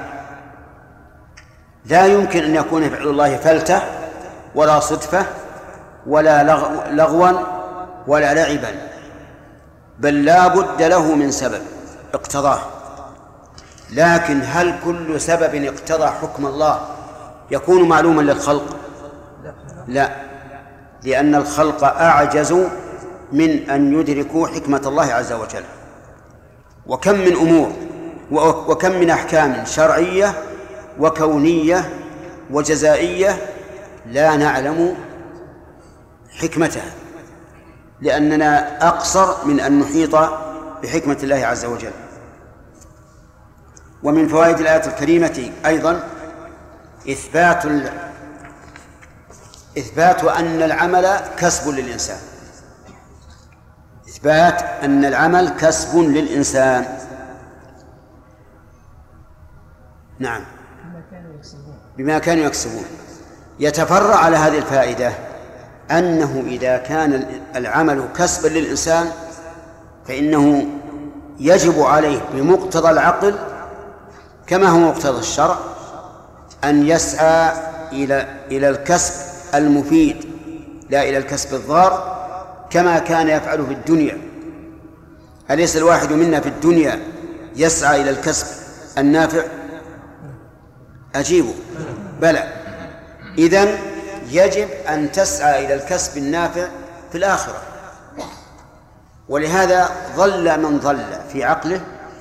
S1: لا يمكن أن يكون فعل الله فلتة ولا صدفة ولا لغوا ولا لعبا، بل لا بد له من سبب اقتضاه. لكن هل كل سبب اقتضى حكم الله يكون معلوما للخلق؟ لا، لأن الخلق أعجز من أن يدركوا حكمة الله عز وجل. وكم من أمور وكم من أحكام شرعية وكونية وجزائية لا نعلم حكمتها، لأننا أقصر من أن نحيط بحكمة الله عز وجل. ومن فوائد الآية الكريمة أيضا إثبات إثبات أن العمل كسب للإنسان، إثبات أن العمل كسب للإنسان. نعم، بما كانوا يكسبون. يتفرع على هذه الفائدة أنه إذا كان العمل كسبا للإنسان فإنه يجب عليه بمقتضى العقل كما هو مقتضى الشرع أن يسعى إلى إلى الكسب المفيد لا إلى الكسب الضار، كما كان يفعل في الدنيا. أليس الواحد منا في الدنيا يسعى إلى الكسب النافع؟ أجيبه بلى. إذن يجب أن تسعى إلى الكسب النافع في الآخرة. ولهذا ظل من ظل في عقله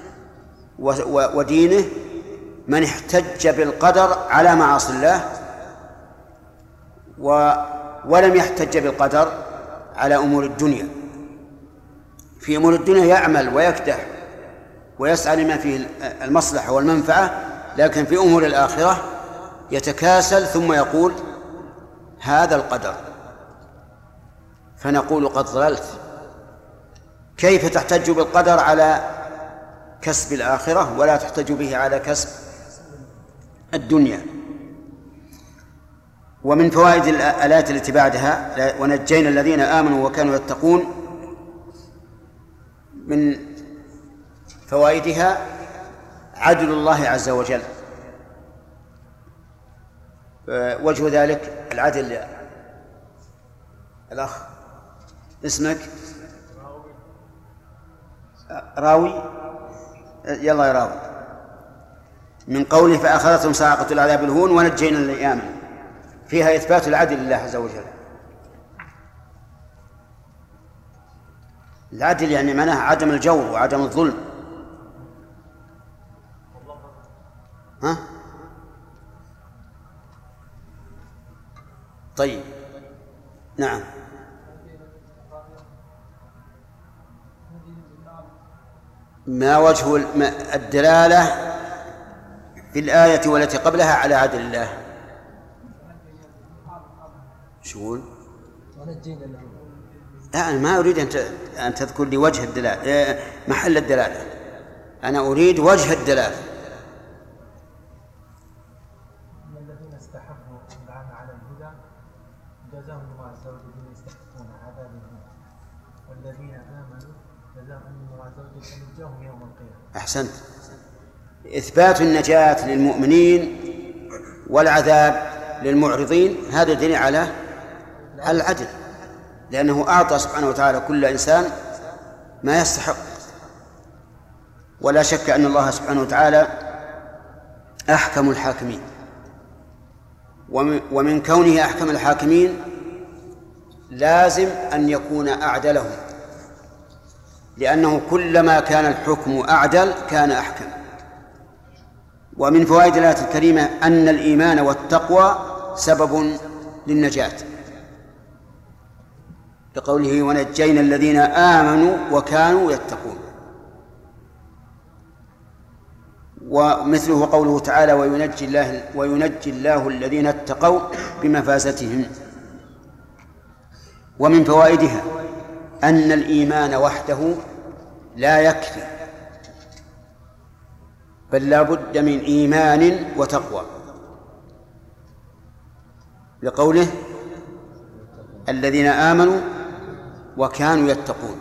S1: ودينه من احتج بالقدر على معاصي الله، ولم يحتج بالقدر على أمور الدنيا. في أمور الدنيا يعمل ويكدح ويسعى لما فيه المصلحة والمنفعة، لكن في أمور الآخرة يتكاسل ثم يقول هذا القدر، فنقول قد ضللت. كيف تحتج بالقدر على كسب الآخرة ولا تحتج به على كسب الدنيا؟ ومن فوائد الآيات التي بعدها ونجينا الذين آمنوا وكانوا يتقون، من فوائدها عدل الله عز وجل. وجه ذلك العدل. الأخ اسمك؟ راوي. يلا يا راوي. من قوله فأخذتهم صاعقة العذاب الهون ونجينا الذين آمنوا، فيها إثبات العدل لله عز وجل. العدل يعني معناه عدم الجور وعدم الظلم. ها؟ طيب، نعم. ما وجه الدلالة في الآية والتي قبلها على عدل الله؟ شو؟ لا، أنا ما أريد أن تذكر لي وجه الدلالة، محل الدلالة. أنا أريد وجه الدلالة.
S8: الذين استحبوا العمى على الهدى جزاهم الله عز وجل بما يستحقون عذاب الهون، والذين آمنوا جزاهم الله عز وجل نجاهم يوم القيامة.
S1: أحسنت. إثبات النجاة للمؤمنين والعذاب للمعرضين هذا دليل على العدل، لأنه أعطى سبحانه وتعالى كل إنسان ما يستحق. ولا شك أن الله سبحانه وتعالى أحكم الحاكمين. ومن كونه أحكم الحاكمين لازم أن يكون أعدلهم، لأنه كلما كان الحكم أعدل كان أحكم. ومن فوائد الآية الكريمة أن الإيمان والتقوى سبب للنجاة، بقوله ونجينا الذين آمنوا وكانوا يتقون. ومثله قوله تعالى وينجي الله, وينجي الله الذين اتقوا بمفازتهم. ومن فوائدها أن الإيمان وحده لا يكفي، بل لا بد من إيمان وتقوى، لقوله الذين آمنوا وكانوا يتقون.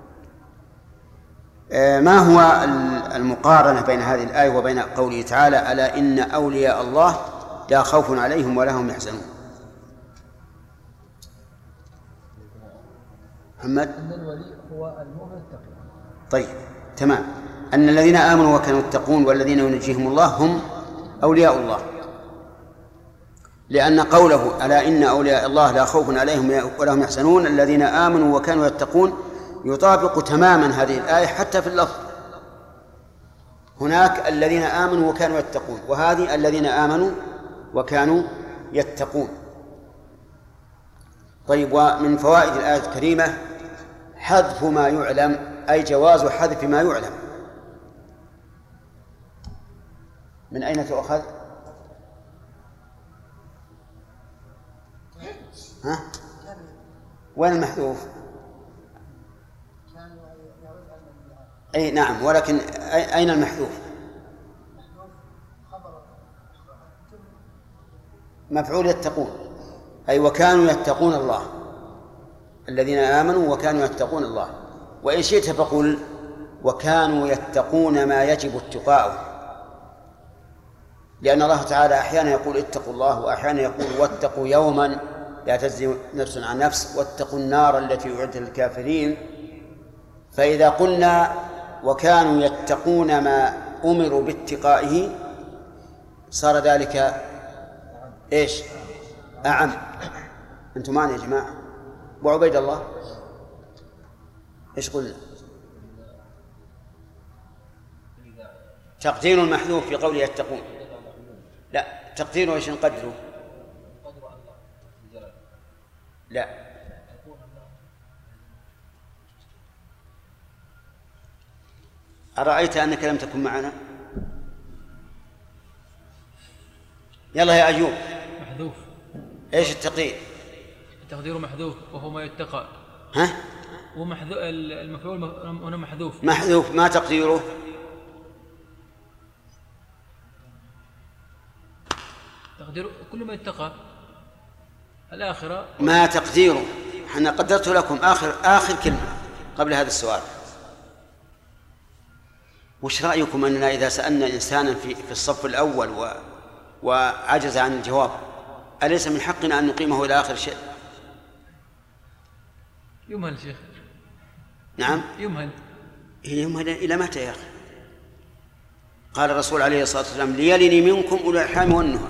S1: ما هو المقارنة بين هذه الآية وبين قوله تعالى ألا إن أولياء الله لا خوف عليهم ولا هم يحزنون؟ محمد.
S2: أن الولي هو المؤمن التقي.
S1: طيب تمام. أن الذين آمنوا وكانوا يتقون والذين ينجيهم الله هم أولياء الله، لأن قوله ألا إن أولياء الله لا خوف عليهم ولا هم يحزنون الذين آمنوا وكانوا يتقون يطابق تماما هذه الآية حتى في اللفظ. هناك الذين آمنوا وكانوا يتقون، وهذه الذين آمنوا وكانوا يتقون. طيب، ومن فوائد الآية الكريمة حذف ما يعلم، أي جواز حذف ما يعلم. من أين تؤخذ؟ ها؟ وين المحذوف؟ أي نعم، ولكن أين المحذوف؟ مفعول يتقون، أي وكانوا يتقون الله، الذين آمنوا وكانوا يتقون الله. وإن شئت فقل وكانوا يتقون ما يجب اتقاؤه، لأن الله تعالى أحيانا يقول اتقوا الله، وأحيانا يقول واتقوا يوما لا تجزي نفس عن نفس، واتقوا النار التي أعدت للكافرين. فإذا قلنا وكانوا يتقون ما أمروا باتقائه صار ذلك إيش؟ أعم. أنتم معنا يا جماعة؟ وعبيد الله إيش قلنا؟ تقدير المحذوف في قوله يتقون. لا، تقديره إيش نقدره؟ لا، أرأيت أنك لم تكن معنا؟ يلا يا أيوب.
S9: محذوف.
S1: إيش التقدير؟
S9: تقديره محذوف وهو ما يتقى.
S1: ها؟
S9: ومحذوف المفعول هنا محذوف.
S1: محذوف، ما تقديره؟
S9: تقديره كل ما يتقى. الآخرة
S1: ما تقديره؟ حنا قدرت لكم آخر آخر كلمة قبل هذا السؤال. وش رأيكم أننا إذا سألنا إنسانا في في الصف الأول و وعجز عن الجواب أليس من حقنا أن نقيمه إلى آخر شيء؟
S9: يمهل شيخ.
S1: نعم
S9: يمهل.
S1: يمهل إلى متى يا أخي؟ قال الرسول عليه الصلاة والسلام ليلني منكم أولو الأرحام والنهى.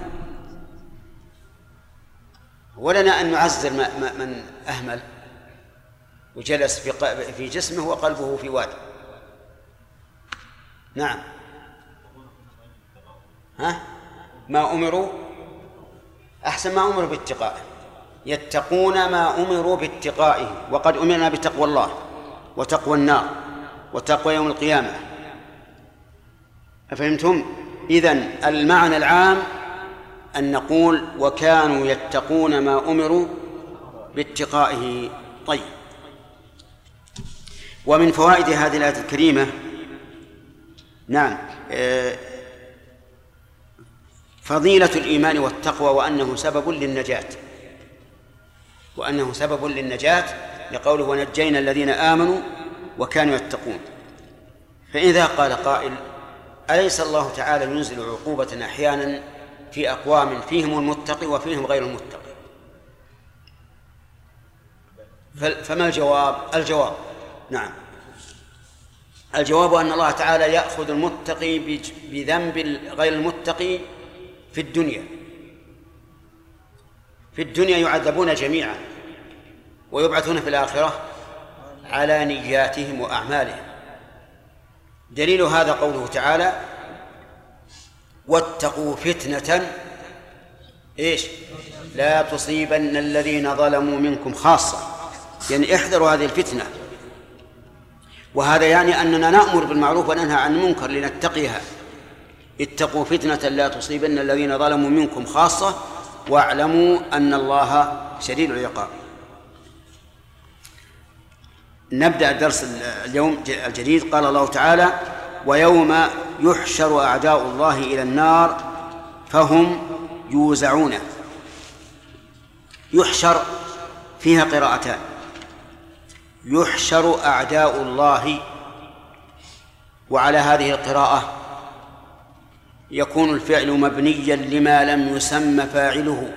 S1: ولنا أن نعزر من أهمل وجلس في في جسمه وقلبه في وادي. نعم. ها؟ ما أمروا أحسن، ما أمروا باتقائه، يتقون ما أمروا باتقائه، وقد أمرنا بتقوى الله وتقوى النار وتقوى يوم القيامة. أفهمتم؟ إذن المعنى العام أن نقول وكانوا يتقون ما أمروا باتقائه. طيب، ومن فوائد هذه الآية الكريمة نعم فضيلة الإيمان والتقوى، وأنه سبب للنجاة، وأنه سبب للنجاة لقوله ونجينا الذين آمنوا وكانوا يتقون. فإذا قال قائل أليس الله تعالى ينزل عقوبة أحيانا في أقوام فيهم المتقي وفيهم غير المتقي؟ فما الجواب؟ الجواب نعم، الجواب أن الله تعالى يأخذ المتقي بذنب غير المتقي في الدنيا، في الدنيا يعذبون جميعا ويبعثون في الآخرة على نياتهم وأعمالهم. دليل هذا قوله تعالى: واتقوا فتنة إيش لا تصيبن الذين ظلموا منكم خاصة، يعني احذروا هذه الفتنة. وهذا يعني أننا نأمر بالمعروف وننهى عن المنكر لنتقيها. اتقوا فتنة لا تصيبن الذين ظلموا منكم خاصة واعلموا أن الله شديد العقاب. نبدأ الدرس اليوم الجديد. قال الله تعالى: ويوم يحشر أعداء الله إلى النار فهم يوزعون. يحشر فيها قراءتان: يحشر أعداء الله، وعلى هذه القراءة يكون الفعل مبنيا لما لم يسمى فاعله.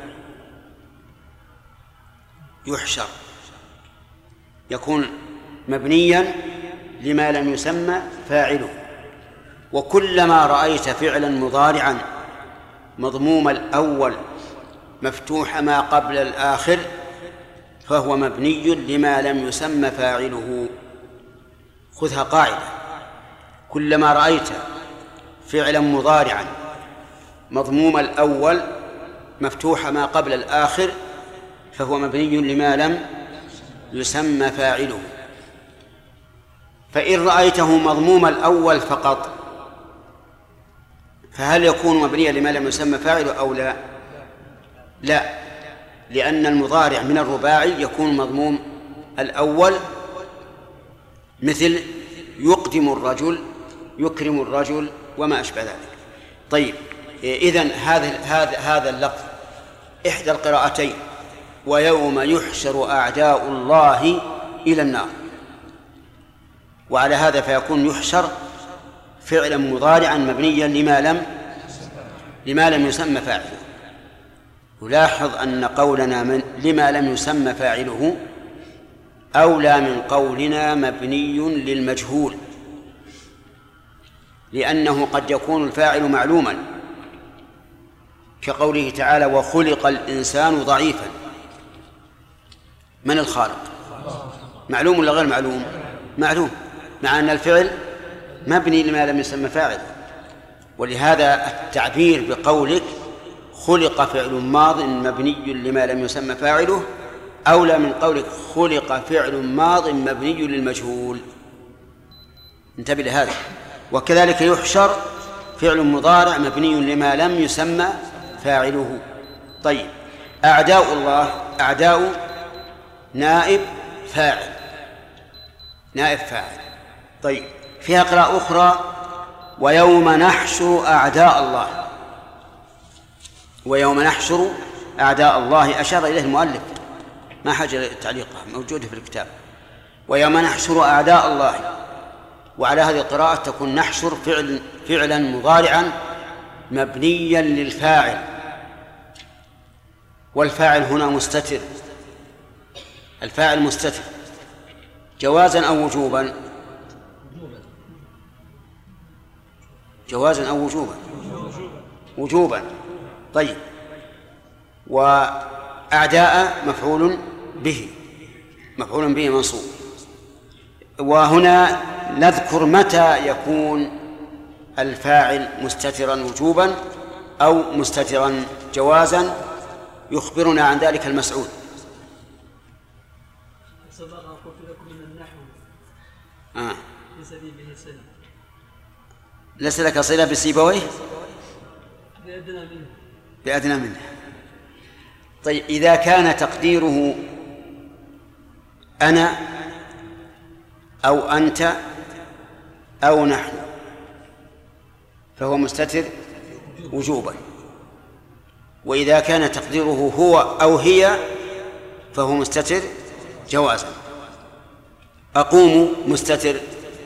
S1: يحشر يكون مبنيا لما لم يسمى فاعله. وكلما رأيت فعلا مضارعا مضموم الأول مفتوح ما قبل الآخر فهو مبني لما لم يسمى فاعله. خذها قاعدة: كلما رأيت فعلا مضارعا مضموم الأول مفتوح ما قبل الآخر فهو مبني لما لم يسمى فاعله. فإن رأيته مضموم الأول فقط فهل يكون مبنيا لما لم يسمى فاعله أو لا؟ لا، لأن المضارع من الرباعي يكون مضموم الأول، مثل يقدم الرجل، يكرم الرجل، وما أشبه ذلك. طيب، إذن هذا هذا هذا اللفظ إحدى القراءتين: ويوم يحشر أعداء الله إلى النار. وعلى هذا فيكون يحشر فعلا مضارعا مبنيا لما لم لما لم يسمى فاعله. يلاحظ أن قولنا من لما لم يسمى فاعله أولى من قولنا مبني للمجهول، لأنه قد يكون الفاعل معلوما، كقوله تعالى: وخلق الإنسان ضعيفا. من الخالق؟ معلوم ولا غير معلوم؟ معلوم، مع أن الفعل مبني لما لم يسمى فاعل. ولهذا التعبير بقولك خلق فعل ماض مبني لما لم يسمى فاعله أولى من قولك خلق فعل ماض مبني للمجهول. انتبه لهذا. وكذلك يحشر فعل مضارع مبني لما لم يسمى فاعله. طيب، أعداء الله، أعداء نائب فاعل، نائب فاعل. طيب، فيها قراءة أخرى: ويوم نحشر أعداء الله. ويوم نحشر أعداء الله أشار إليه المؤلف، ما حاجة للتعليق، موجودة في الكتاب. ويوم نحشر أعداء الله. وعلى هذه القراءة تكون نحشر فعل فعلا مضارعا مبنيا للفاعل، والفاعل هنا مستتر. الفاعل مستتر جوازا أو وجوبا؟ جوازا أو وجوبا؟ وجوبا. طيب، وأعداء مفعول به، مفعول به منصوب. وهنا نذكر متى يكون الفاعل مستترا وجوبا أو مستترا جوازا، يخبرنا عن ذلك المسعود.
S10: سبق قلت لكم من النحو
S1: آه.
S10: ليس لي به صلة.
S1: ليس لك صلة بسيبويه؟
S10: بأدنى منه.
S1: بأدنى منه. طيب، إذا كان تقديره أنا أو أنت أو نحن فهو مستتر وجوبا، وإذا كان تقديره هو أو هي فهو مستتر جوازا. أقوم مستتر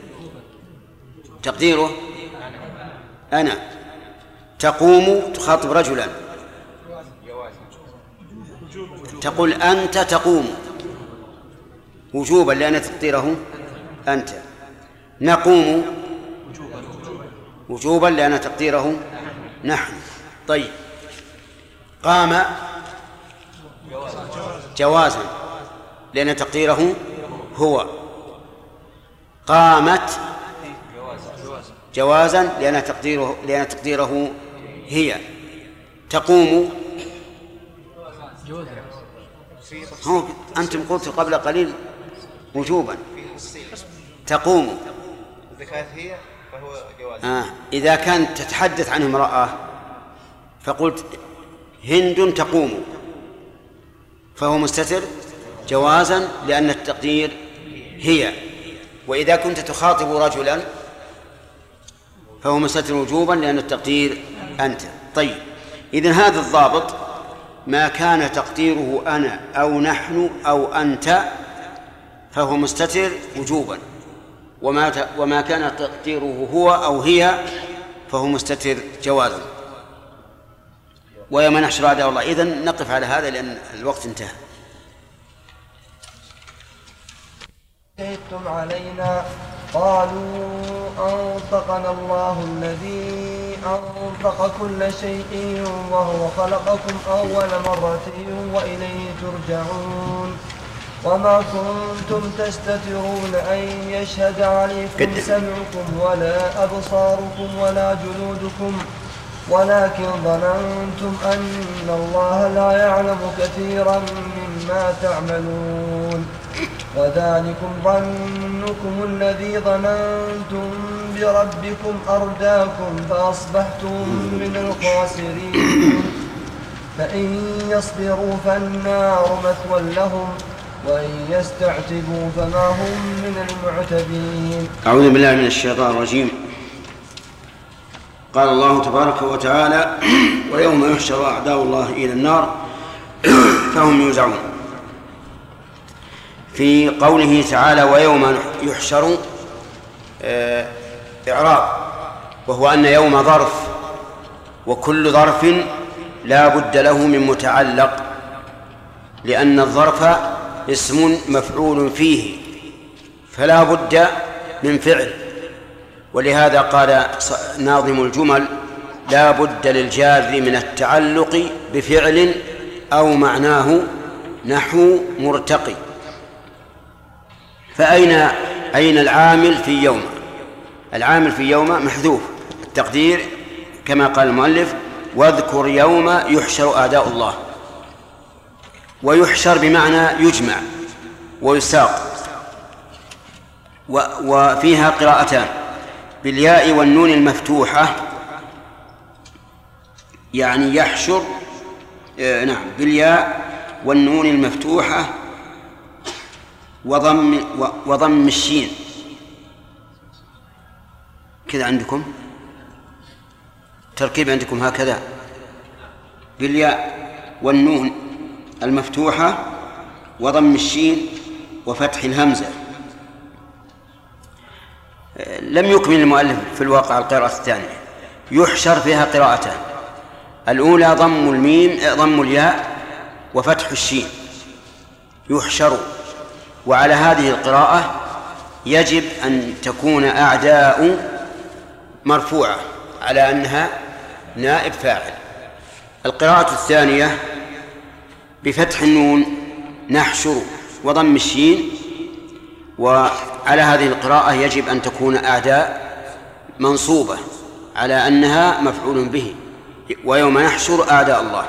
S1: تقديره أنا، تقوم تخاطب رجلا، تقول أنت تقوم وجوبا لأن تقديره أنت. نقوم وجوبا لأن تقديره نحن. طيب، قام جوازا لأن تقديره هو. قامت جوازا لأن تقديره لأن تقديره هي. تقوم هو أنتم قلتوا قبل قليل وجوبا. تقوم
S11: إذا كانت هي فهو جواز.
S1: آه. إذا كانت تتحدث عن امرأة فقلت هند تقوم فهو مستتر جوازا لأن التقدير هي. وإذا كنت تخاطب رجلا فهو مستتر وجوبا لأن التقدير أنت. طيب إذن هذا الضابط ما كان تقديره أنا أو نحن أو أنت فهو مستتر وجوبا، وما وما كان تقديره هو أو هي فهو مستتر جوازا. ويوم نحشر أعداء الله. إذن نقف على هذا لأن الوقت انتهى.
S12: شهدتم علينا قالوا أنطقنا الله الذي أنطق كل شيء وهو خلقكم أول مرة وإليه ترجعون وما كنتم تستترون أن يشهد عليكم سمعكم ولا أبصاركم ولا جلودكم ولكن ظننتم أن الله لا يعلم كثيرا مما تعملون وذلكم ظنكم الذي ظننتم بربكم أرداكم فأصبحتم من الخاسرين. فإن يصبروا فالنار مثوى لهم وإن يستعتبوا فما هم من المعتبين.
S1: أعوذ بالله من الشيطان الرجيم. قال الله تبارك وتعالى ويوم يحشر أعداء الله إلى النار فهم يوزعون. في قوله تعالى ويوم يحشر إعراب، وهو أن يوم ظرف، وكل ظرف لا بد له من متعلق، لأن الظرف اسم مفعول فيه فلا بد من فعل. ولهذا قال ناظم الجمل لا بد للجار من التعلق بفعل أو معناه نحو مرتقي. فأين أين العامل في يوم؟ العامل في يوم محذوف التقدير كما قال المؤلف واذكر يوم يحشر أعداء الله. ويحشر بمعنى يجمع ويساق. وفيها قراءتان بالياء والنون المفتوحة، يعني يحشر آه نعم بالياء والنون المفتوحة وضم وضم الشين كذا. عندكم تركيب عندكم هكذا بالياء والنون المفتوحة وضم الشين وفتح الهمزة. لم يكمل المؤلف في الواقع القراءة الثانية. يحشر فيها قراءتان، الأولى ضم الميم ضم الياء وفتح الشين يحشر. وعلى هذه القراءة يجب أن تكون أعداء مرفوعة على أنها نائب فاعل. القراءة الثانية بفتح النون نحشر وضم الشين، وعلى هذه القراءة يجب أن تكون أعداء منصوبة على أنها مفعول به ويوم نحشر أعداء الله.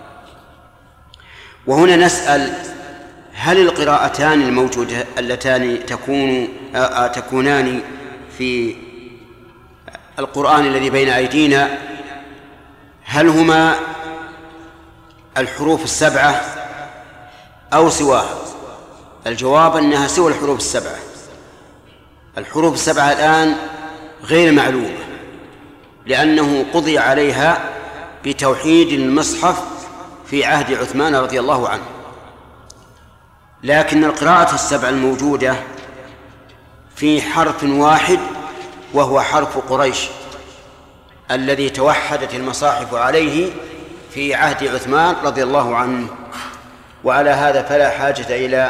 S1: وهنا نسأل هل القراءتان الموجودة اللتان تكون تكونان في القرآن الذي بين أيدينا هل هما الحروف السبعة أو سواها؟ الجواب أنها سوى الحروف السبعة. الحروف السبعة الآن غير معلومة لأنه قضي عليها بتوحيد المصحف في عهد عثمان رضي الله عنه. لكن القراءة السبع الموجودة في حرف واحد وهو حرف قريش الذي توحدت المصاحف عليه في عهد عثمان رضي الله عنه. وعلى هذا فلا حاجة إلى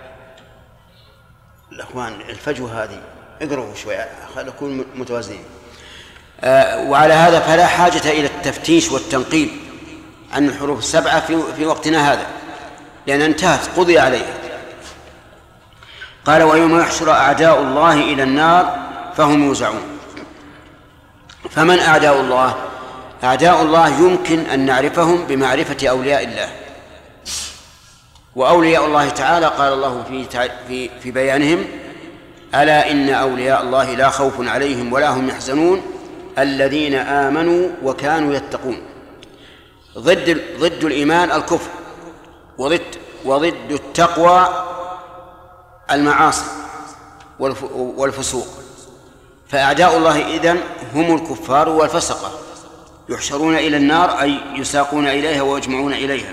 S1: الأخوان الفجوة هذه اقرأوا شوية خلينا نكون متوازنين. آه وعلى هذا فلا حاجة إلى التفتيش والتنقيب عن الحروف السبعة في, في وقتنا هذا، لأن انتهت قضي عليها. قال ويوم يحشر أعداء الله إلى النار فهم يوزعون. فمن أعداء الله؟ أعداء الله يمكن أن نعرفهم بمعرفة أولياء الله. وأولياء الله تعالى قال الله في في في بيانهم ألا إن أولياء الله لا خوف عليهم ولا هم يحزنون الذين آمنوا وكانوا يتقون. ضد ضد الإيمان الكفر، وضد وضد التقوى المعاصي والفسوق. فأعداء الله إذن هم الكفار والفسقة، يحشرون إلى النار أي يساقون إليها ويجمعون إليها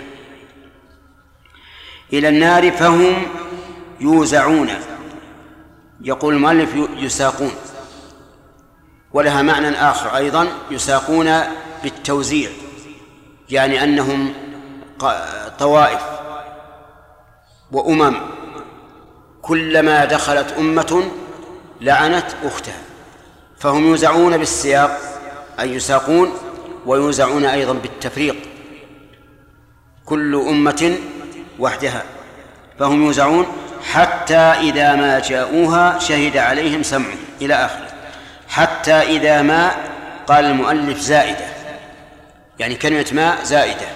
S1: إلى النار فهم يوزعون. يقول المؤلف يساقون، ولها معنى آخر أيضا، يساقون بالتوزيع، يعني أنهم طوائف وأمم، كلما دخلت أمة لعنت أختها، فهم يوزعون بالسياق أي يساقون، ويوزعون أيضا بالتفريق، كل أمة وحدها، فهم يوزعون حتى إذا ما جاءوها شهد عليهم سمعهم إلى آخره. حتى إذا ما، قال المؤلف زائدة، يعني كلمة ما زائدة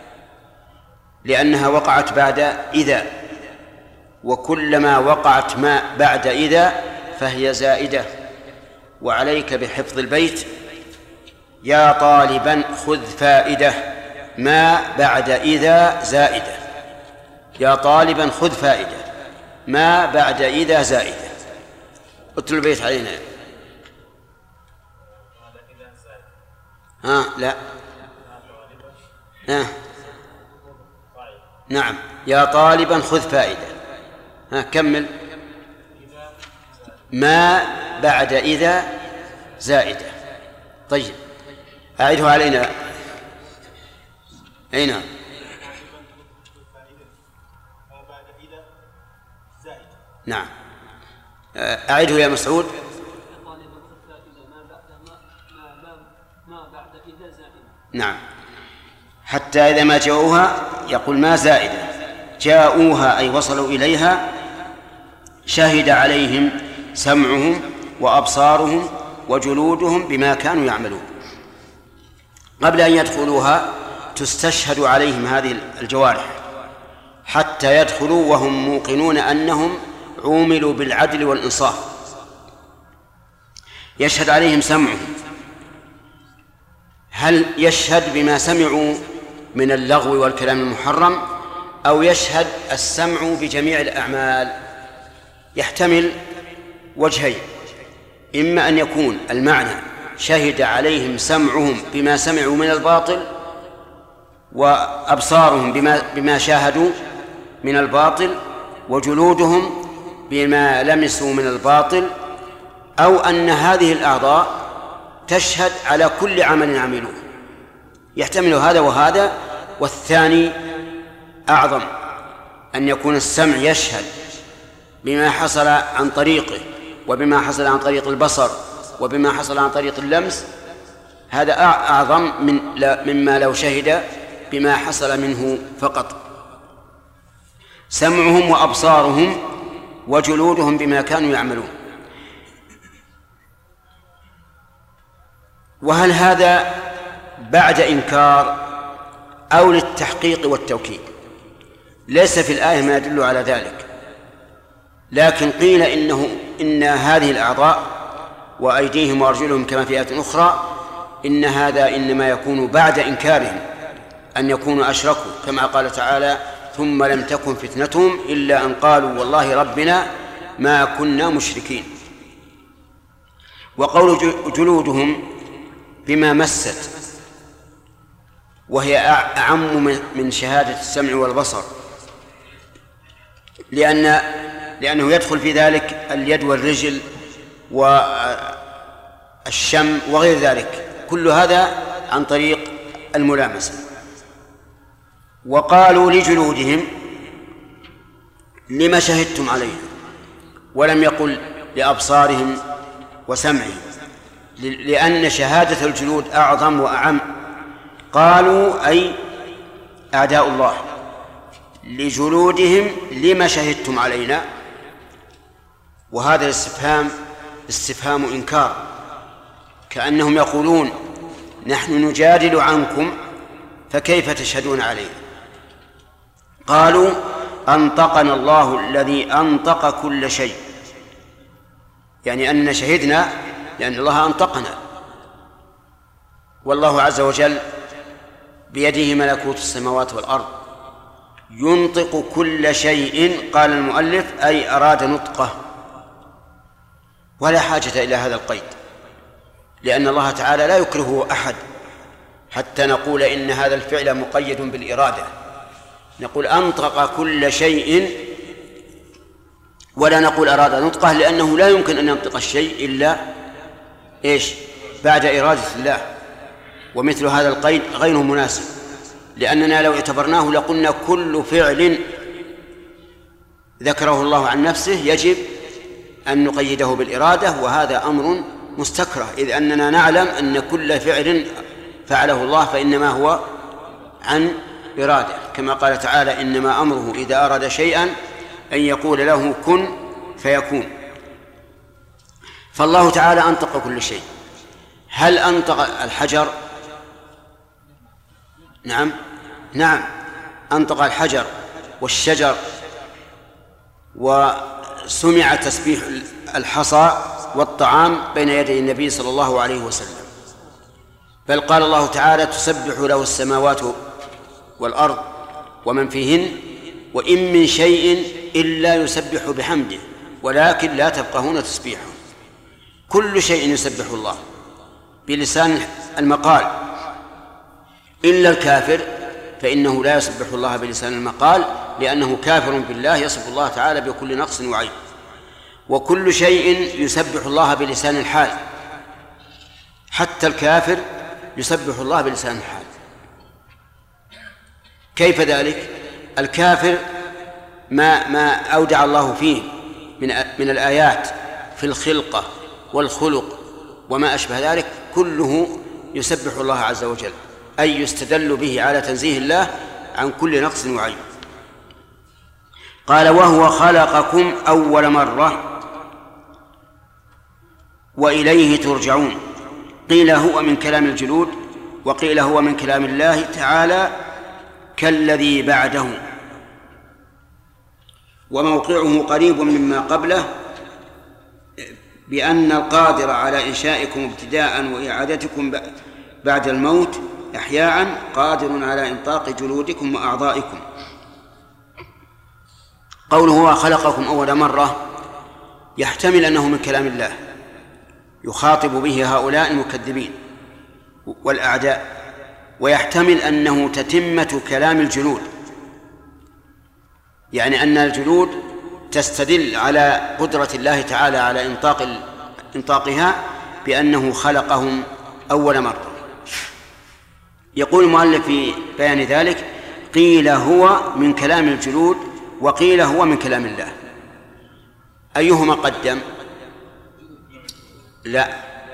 S1: لأنها وقعت بعد إذا، وكلما وقعت ما بعد إذا فهي زائدة. وعليك بحفظ البيت: يا طالبا خذ فائدة، ما بعد إذا زائدة. يا طالبا خذ فائدة، ما بعد إذا زائدة. اتلو البيت علينا. ها لا ها. نعم، يا طالبا خذ فائدة. ها كمل. ما بعد إذا زائدة. طيب أعيده علينا. أين؟ نعم أعيده يا مسعود. نعم، حتى إذا ما جاءوها، يقول ما زائدة، جاءوها أي وصلوا إليها، شهد عليهم سمعهم وأبصارهم وجلودهم بما كانوا يعملون. قبل أن يدخلوها تستشهد عليهم هذه الجوارح حتى يدخلوا وهم موقنون أنهم عوملوا بالعدل والإنصاف. يشهد عليهم سمعهم، هل يشهد بما سمعوا من اللغو والكلام المحرم، أو يشهد السمع بجميع الأعمال؟ يحتمل وجهين: إما أن يكون المعنى شهد عليهم سمعهم بما سمعوا من الباطل، وأبصارهم بما, بما شاهدوا من الباطل، وجلودهم بما لمسوا من الباطل، أو أن هذه الأعضاء تشهد على كل عمل عملوه. يحتمل هذا وهذا، والثاني أعظم، أن يكون السمع يشهد بما حصل عن طريقه، وبما حصل عن طريق البصر، وبما حصل عن طريق اللمس. هذا أعظم من مما لو شهد بما حصل منه فقط. سمعهم وأبصارهم وجلودهم بما كانوا يعملون. وهل هذا بعد إنكار أو للتحقيق والتوكيد؟ ليس في الآية ما يدل على ذلك، لكن قيل إنه إن هذه الأعضاء وأيديهم وأرجلهم كما في آية أخرى، إن هذا إنما يكون بعد إنكارهم، أن يكونوا أشركوا، كما قال تعالى: ثم لم تكن فتنتهم إلا أن قالوا والله ربنا ما كنا مشركين. وقول جلودهم بما مست، وهي أعم من شهادة السمع والبصر، لأن لأنه يدخل في ذلك اليد والرجل والشم وغير ذلك، كل هذا عن طريق الملامسة. وقالوا لجلودهم لما شهدتم عليهم، ولم يقل لأبصارهم وسمعهم، لأن شهادة الجلود أعظم وأعم. قالوا أي أعداء الله لجلودهم لما شهدتم علينا. وهذا الاستفهام استفهام إنكار، كأنهم يقولون نحن نجادل عنكم فكيف تشهدون علينا؟ قالوا أنطقنا الله الذي أنطق كل شيء، يعني أننا شهدنا لأن الله أنطقنا، والله عز وجل بيده ملكوت السماوات والأرض ينطق كل شيء. قال المؤلف أي أراد نطقه، ولا حاجة إلى هذا القيد، لأن الله تعالى لا يكرهه أحد حتى نقول إن هذا الفعل مقيد بالإرادة. نقول أنطق كل شيء ولا نقول أراد نطقه، لأنه لا يمكن أن ينطق الشيء إلا إيش؟ بعد إرادة الله. ومثل هذا القيد غير مناسب، لأننا لو اعتبرناه لقلنا كل فعل ذكره الله عن نفسه يجب أن نقيده بالإرادة، وهذا أمر مستكره، إذ أننا نعلم أن كل فعل فعله الله فإنما هو عن إرادة، كما قال تعالى إنما أمره إذا أراد شيئا أن يقول له كن فيكون. فالله تعالى أنطق كل شيء. هل أنطق الحجر؟ نعم نعم أنطق الحجر والشجر، وسمع تسبيح الحصى والطعام بين يدي النبي صلى الله عليه وسلم. بل قال الله تعالى تسبح له السماوات والأرض ومن فيهن وإن من شيء إلا يسبح بحمده ولكن لا تفقهون تسبيحه. كل شيء يسبح الله بلسان المقال إلا الكافر، فإنه لا يسبح الله بلسان المقال، لأنه كافر بالله يصف الله تعالى بكل نقص وعيب. وكل شيء يسبح الله بلسان الحال، حتى الكافر يسبح الله بلسان الحال. كيف ذلك؟ الكافر ما ما أودع الله فيه من من الآيات في الخلقة والخلق وما أشبه ذلك كله يسبح الله عز وجل، أي يستدل به على تنزيه الله عن كل نقص وعيب. قال وهو خلقكم أول مرة وإليه ترجعون. قيل هو من كلام الجلود، وقيل هو من كلام الله تعالى كالذي بعده، وموقعه قريب مما قبله، بأن القادر على إنشائكم ابتداء وإعادتكم بعد الموت إحياء قادر على إنطاق جلودكم وأعضائكم. قوله هو خلقكم أول مرة يحتمل أنه من كلام الله يخاطب به هؤلاء المكذبين والأعداء، ويحتمل أنه تتمة كلام الجلود، يعني أن الجلود تستدل على قدرة الله تعالى على إنطاق إنطاقها بأنه خلقهم أول مرة. يقول المؤلف في بيان ذلك قيل هو من كلام الجلود وقيل هو من كلام الله، أيهما قدم؟ لا،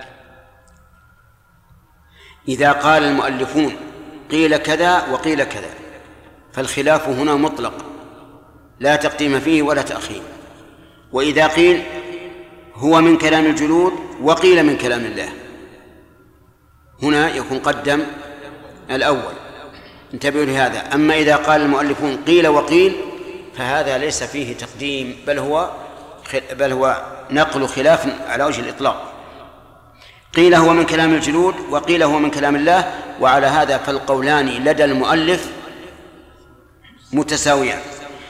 S1: إذا قال المؤلفون قيل كذا وقيل كذا فالخلاف هنا مطلق لا تقديم فيه ولا تأخير. وإذا قيل هو من كلام الجلود وقيل من كلام الله هنا يكون قدم الأول، انتبهوا لهذا. أما إذا قال المؤلفون قيل وقيل فهذا ليس فيه تقديم، بل هو بل هو نقل خلاف على وجه الإطلاق. قيل هو من كلام الجلود وقيل هو من كلام الله، وعلى هذا فالقولان لدى المؤلف متساويان.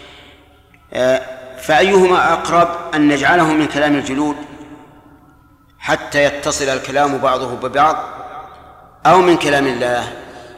S1: فأيهما أقرب أن نجعله من كلام الجلود حتى يتصل الكلام بعضه ببعض، أو من كلام الله؟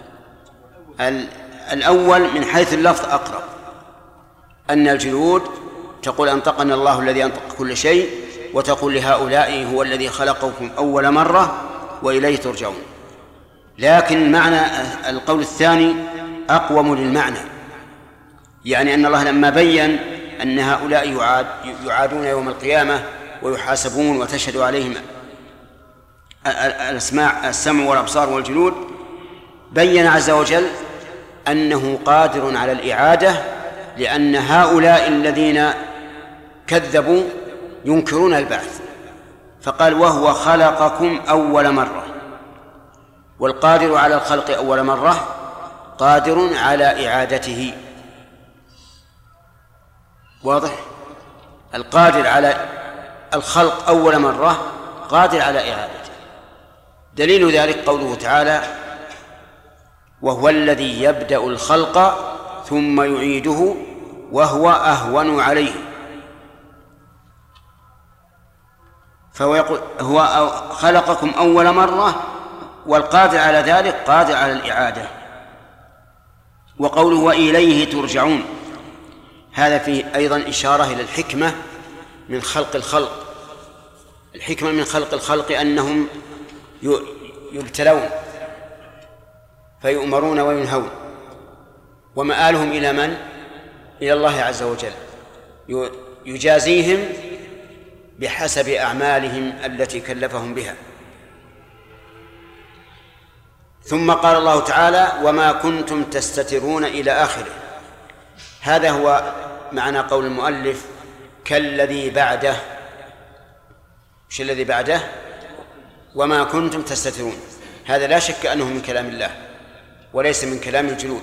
S1: الأول من حيث اللفظ أقرب، أن الجلود تقول أنطقنا الله الذي أنطق كل شيء، وتقول لهؤلاء هو الذي خلقكم أول مرة وإليه ترجعون. لكن معنى القول الثاني أقوم للمعنى، يعني أن الله لما بين أن هؤلاء يعاد يعادون يوم القيامة ويحاسبون وتشهد عليهم الأسماع السمع والأبصار والجلود، بين عز وجل أنه قادر على الإعادة لأن هؤلاء الذين كذبوا ينكرون البعث، فقال وهو خلقكم أول مرة، والقادر على الخلق أول مرة قادر على إعادته. واضح؟ القادر على الخلق أول مرة قادر على إعادته. دليل ذلك قوله تعالى وهو الذي يبدأ الخلق ثم يعيده وهو أهون عليه. فهو يقول هو خلقكم أول مرة، والقادر على ذلك قادر على الإعادة. وقوله وإليه ترجعون، هذا فيه أيضا إشارة إلى الحكمة من خلق الخلق. الحكمة من خلق الخلق أنهم يبتلون فيؤمرون وينهون، ومآلهم إلى من؟ إلى الله عز وجل، يجازيهم بحسب أعمالهم التي كلفهم بها. ثم قال الله تعالى وما كنتم تستترون إلى آخره. هذا هو معنى قول المؤلف كالذي بعده. مش الذي بعده وما كنتم تستترون، هذا لا شك أنه من كلام الله وليس من كلام الجلود.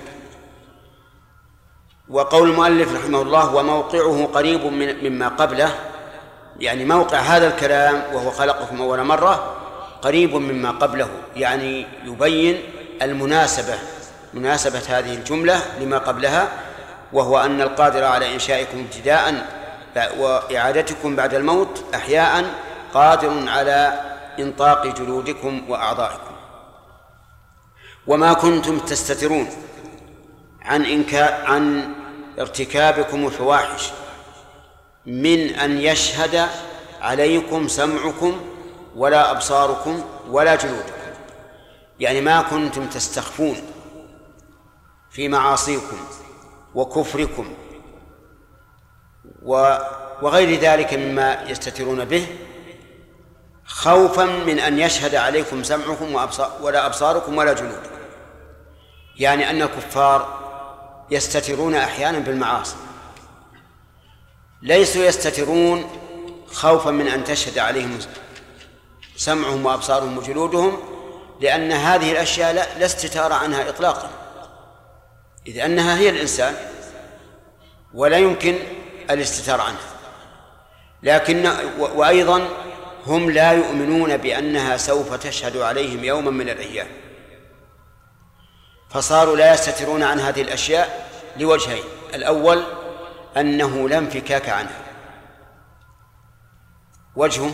S1: وقول المؤلف رحمه الله وموقعه قريب من مما قبله، يعني موقع هذا الكلام وهو خلقكم أول مرة قريب مما قبله، يعني يبين المناسبة مناسبة هذه الجملة لما قبلها، وهو أن القادر على إنشائكم ابتداء وإعادتكم بعد الموت أحياء قادر على إنطاق جلودكم وأعضائكم. وما كنتم تستترون عن إنكار عن ارتكابكم الفواحش من أن يشهد عليكم سمعكم ولا أبصاركم ولا جلودكم، يعني ما كنتم تستخفون في معاصيكم وكفركم وغير ذلك مما يستترون به خوفا من أن يشهد عليكم سمعكم ولا أبصاركم ولا جلودكم. يعني أن الكفار يستترون أحيانا بالمعاصي، ليسوا يستترون خوفا من أن تشهد عليهم سمعهم وأبصارهم وجلودهم، لأن هذه الأشياء لا استتار عنها إطلاقا، إذ أنها هي الإنسان ولا يمكن الاستتار عنها. لكن وأيضا هم لا يؤمنون بأنها سوف تشهد عليهم يوما من الأيام، فصاروا لا يستترون عن هذه الأشياء لوجهين: الأول أنه لا انفكاك عنها، وجهه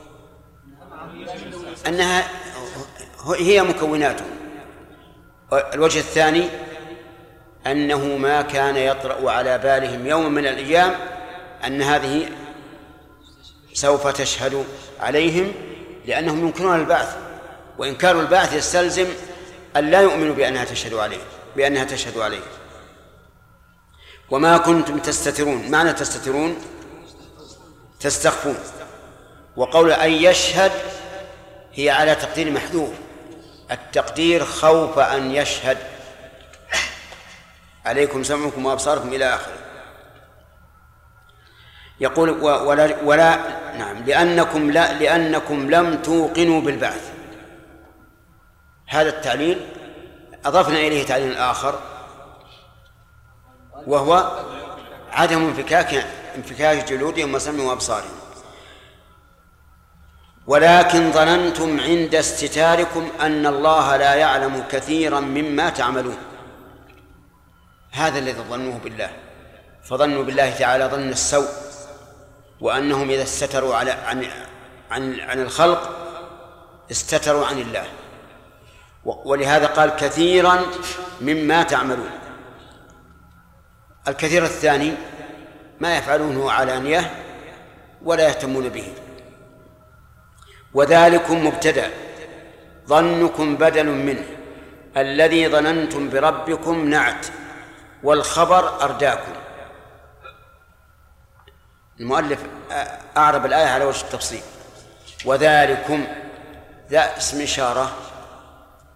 S1: أنها هي مكوناته، الوجه الثاني أنه ما كان يطرأ على بالهم يوم من الأيام أن هذه سوف تشهد عليهم، لأنهم ينكرون البعث، وإنكار البعث يستلزم أن لا يؤمنوا بأنها تشهد عليه بأنها تشهد عليه. وما كنتم تستترون، معنى تستترون تستخفون، وقول أن يشهد هي على تقدير محذوف، التقدير خوف أن يشهد عليكم سمعكم وأبصاركم إلى آخره. يقول ولا, ولا نعم لأنكم لا لأنكم لم توقنوا بالبعث. هذا التعليل أضفنا إليه تعليل آخر وهو عدم انفكاك انفكاك جلودهم وسمعهم وأبصارهم. ولكن ظننتم عند استتاركم أن الله لا يعلم كثيرا مما تعملون. هذا الذي ظنوه بالله، فظنوا بالله تعالى ظن السوء، وأنهم إذا استتروا على عن عن عن الخلق استتروا عن الله، ولهذا قال كثيرا مما تعملون. الكثير الثاني ما يفعلونه علانية ولا يهتمون به. وذلكم مبتدأ، ظنكم بدل منه، الذي ظننتم بربكم نعت، والخبر أرداكم. المؤلف أعرب الآية على وجه التفصيل. وذلكم ذا اسم إشارة،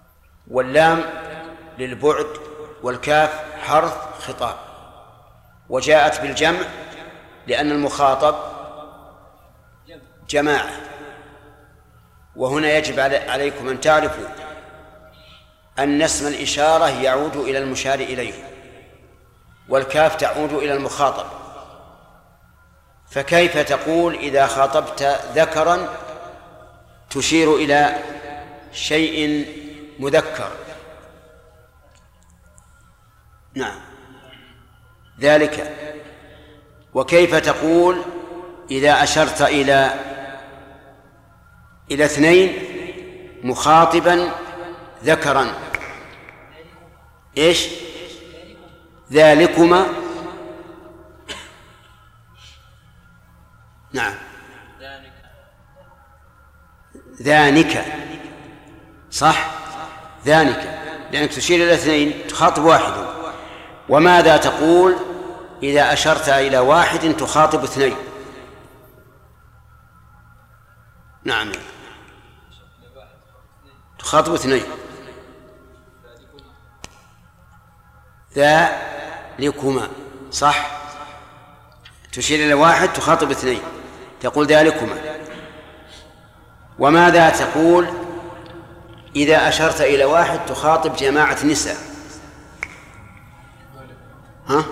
S1: واللام للبعد، والكاف حرف خطاب، وجاءت بالجمع لأن المخاطب جماعة. وهنا يجب عليكم أن تعرفوا أن اسم الإشارة يعود إلى المشار إليه، والكاف تعود إلى المخاطب. فكيف تقول إذا خاطبت ذكرا تشير إلى شيء مذكر؟ نعم ذلك. وكيف تقول إذا أشرت إلى إلى اثنين مخاطبا ذكرا؟ إيش؟ ذلكما. نعم ذانك صح، ذانك، لأنك تشير إلى اثنين تخاطب واحد. وماذا تقول إذا أشرت إلى واحد تخاطب اثنين؟ نعم تخاطب اثنين. ذلكما صح، تشير إلى واحد تخاطب اثنين تقول ذلكما. وماذا تقول إذا أشرت إلى واحد تخاطب جماعة نساء؟ ها؟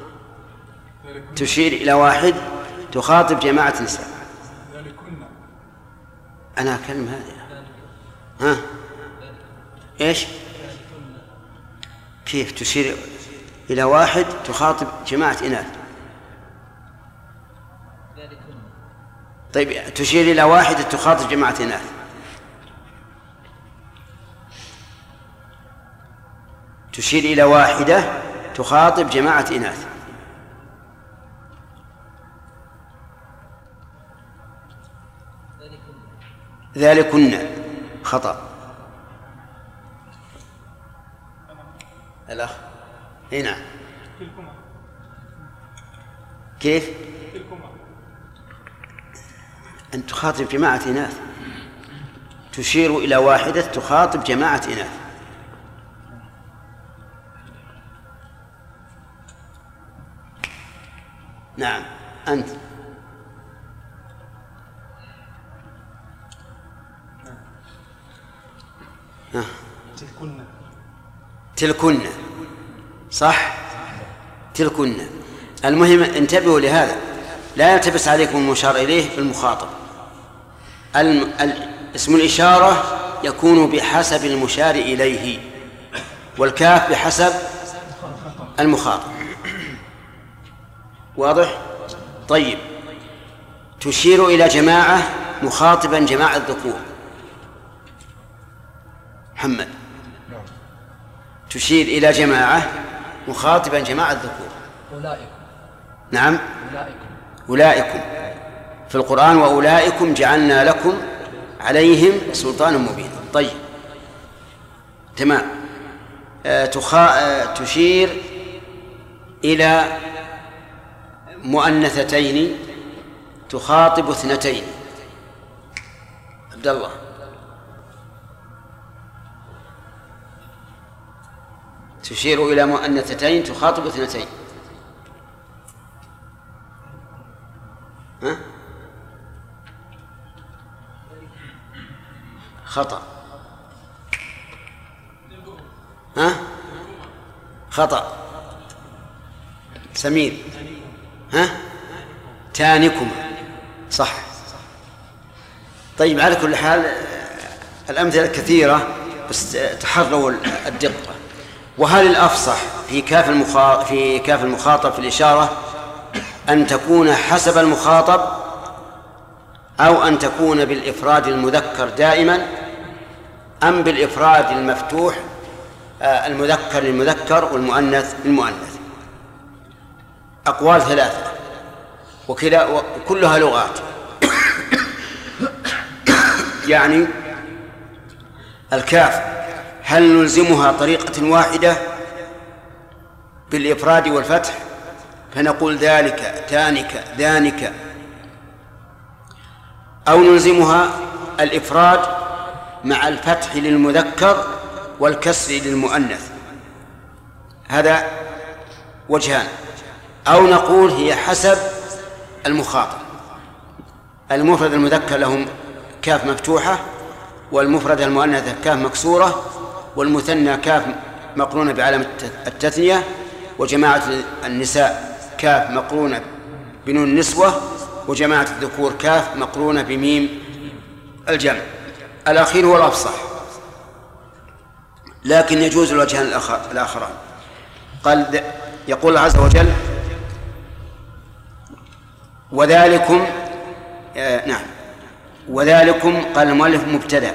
S1: تشير إلى واحد تخاطب جماعة نساء. أنا أكلم هذه. ها؟ إيش؟ كيف تشير إلى واحد تخاطب جماعة إناث؟ طيب تشير إلى واحد تخاطب جماعة إناث. تشير إلى واحدة تخاطب جماعة إناث. ذلكن خطأ. الأخ هنا كيف؟ أن تخاطب جماعة إناث، تشير إلى واحدة تخاطب جماعة إناث. نعم أنت.
S6: تلكن
S1: تلكن صح، تلكن. المهم انتبهوا لهذا، لا يلتبس عليكم المشار إليه بالمخاطب. اسم الإشارة يكون بحسب المشار إليه، والكاف بحسب المخاطب. واضح؟ طيب تشير إلى جماعة مخاطبا جماعة الذكور. محمد تشير إلى جماعة مخاطبا جماعة الذكور.
S2: أولئكم.
S1: نعم
S2: أولئكم.
S1: أولئكم في القرآن، وأولئكم جعلنا لكم عليهم سلطانا مبينا. طيب تمام. آه تخا... آه تشير إلى مؤنثتين تخاطب اثنتين. عبد الله تشير إلى مؤنثتين تخاطب اثنتين. ها؟ خطأ. ها؟ خطأ. سمير ها؟ تانكما صح. طيب على كل حال الأمثلة كثيرة، بس تحروا الدقة. وهل الأفصح في كاف المخاطب في كاف المخاطب في الإشارة أن تكون حسب المخاطب، أو أن تكون بالإفراد المذكر دائما، أم بالإفراد المفتوح المذكر للمذكر والمؤنث للمؤنث؟ أقوال ثلاثة وكلا وكلها لغات. يعني الكاف هل نلزمها طريقة واحدة بالإفراد والفتح فنقول ذلك تانك ذانك، أو نلزمها الإفراد مع الفتح للمذكر والكسر للمؤنث؟ هذا وجهان. أو نقول هي حسب المخاطب. المفرد المذكر لهم كاف مفتوحة، والمفرد المؤنث كاف مكسورة، والمثنى كاف مقرونة بعلامة التثنية، وجماعة النساء كاف مقرونة بنون النسوة، وجماعة الذكور كاف مقرونة بميم الجمع. الأخير هو الأفصح، لكن يجوز الوجهان الآخران. قال يقول الله عز وجل وذلكم آه نعم وذلكم قال المؤلف مبتدأ،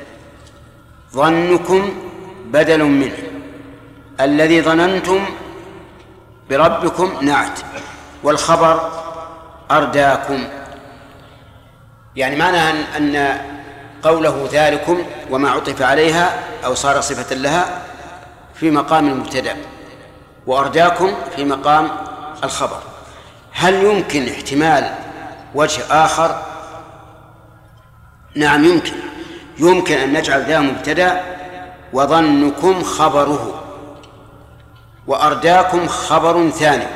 S1: ظنكم بدل منه، الذي ظننتم بربكم نعت، والخبر أرداكم. يعني معنى أن قوله ذلكم وما عطف عليها أو صار صفة لها في مقام المبتدأ، وأرداكم في مقام الخبر. هل يمكن احتمال وجه آخر؟ نعم يمكن. يمكن أن نجعل ذا مبتدأ وظنكم خبره، وأرداكم خبر ثاني،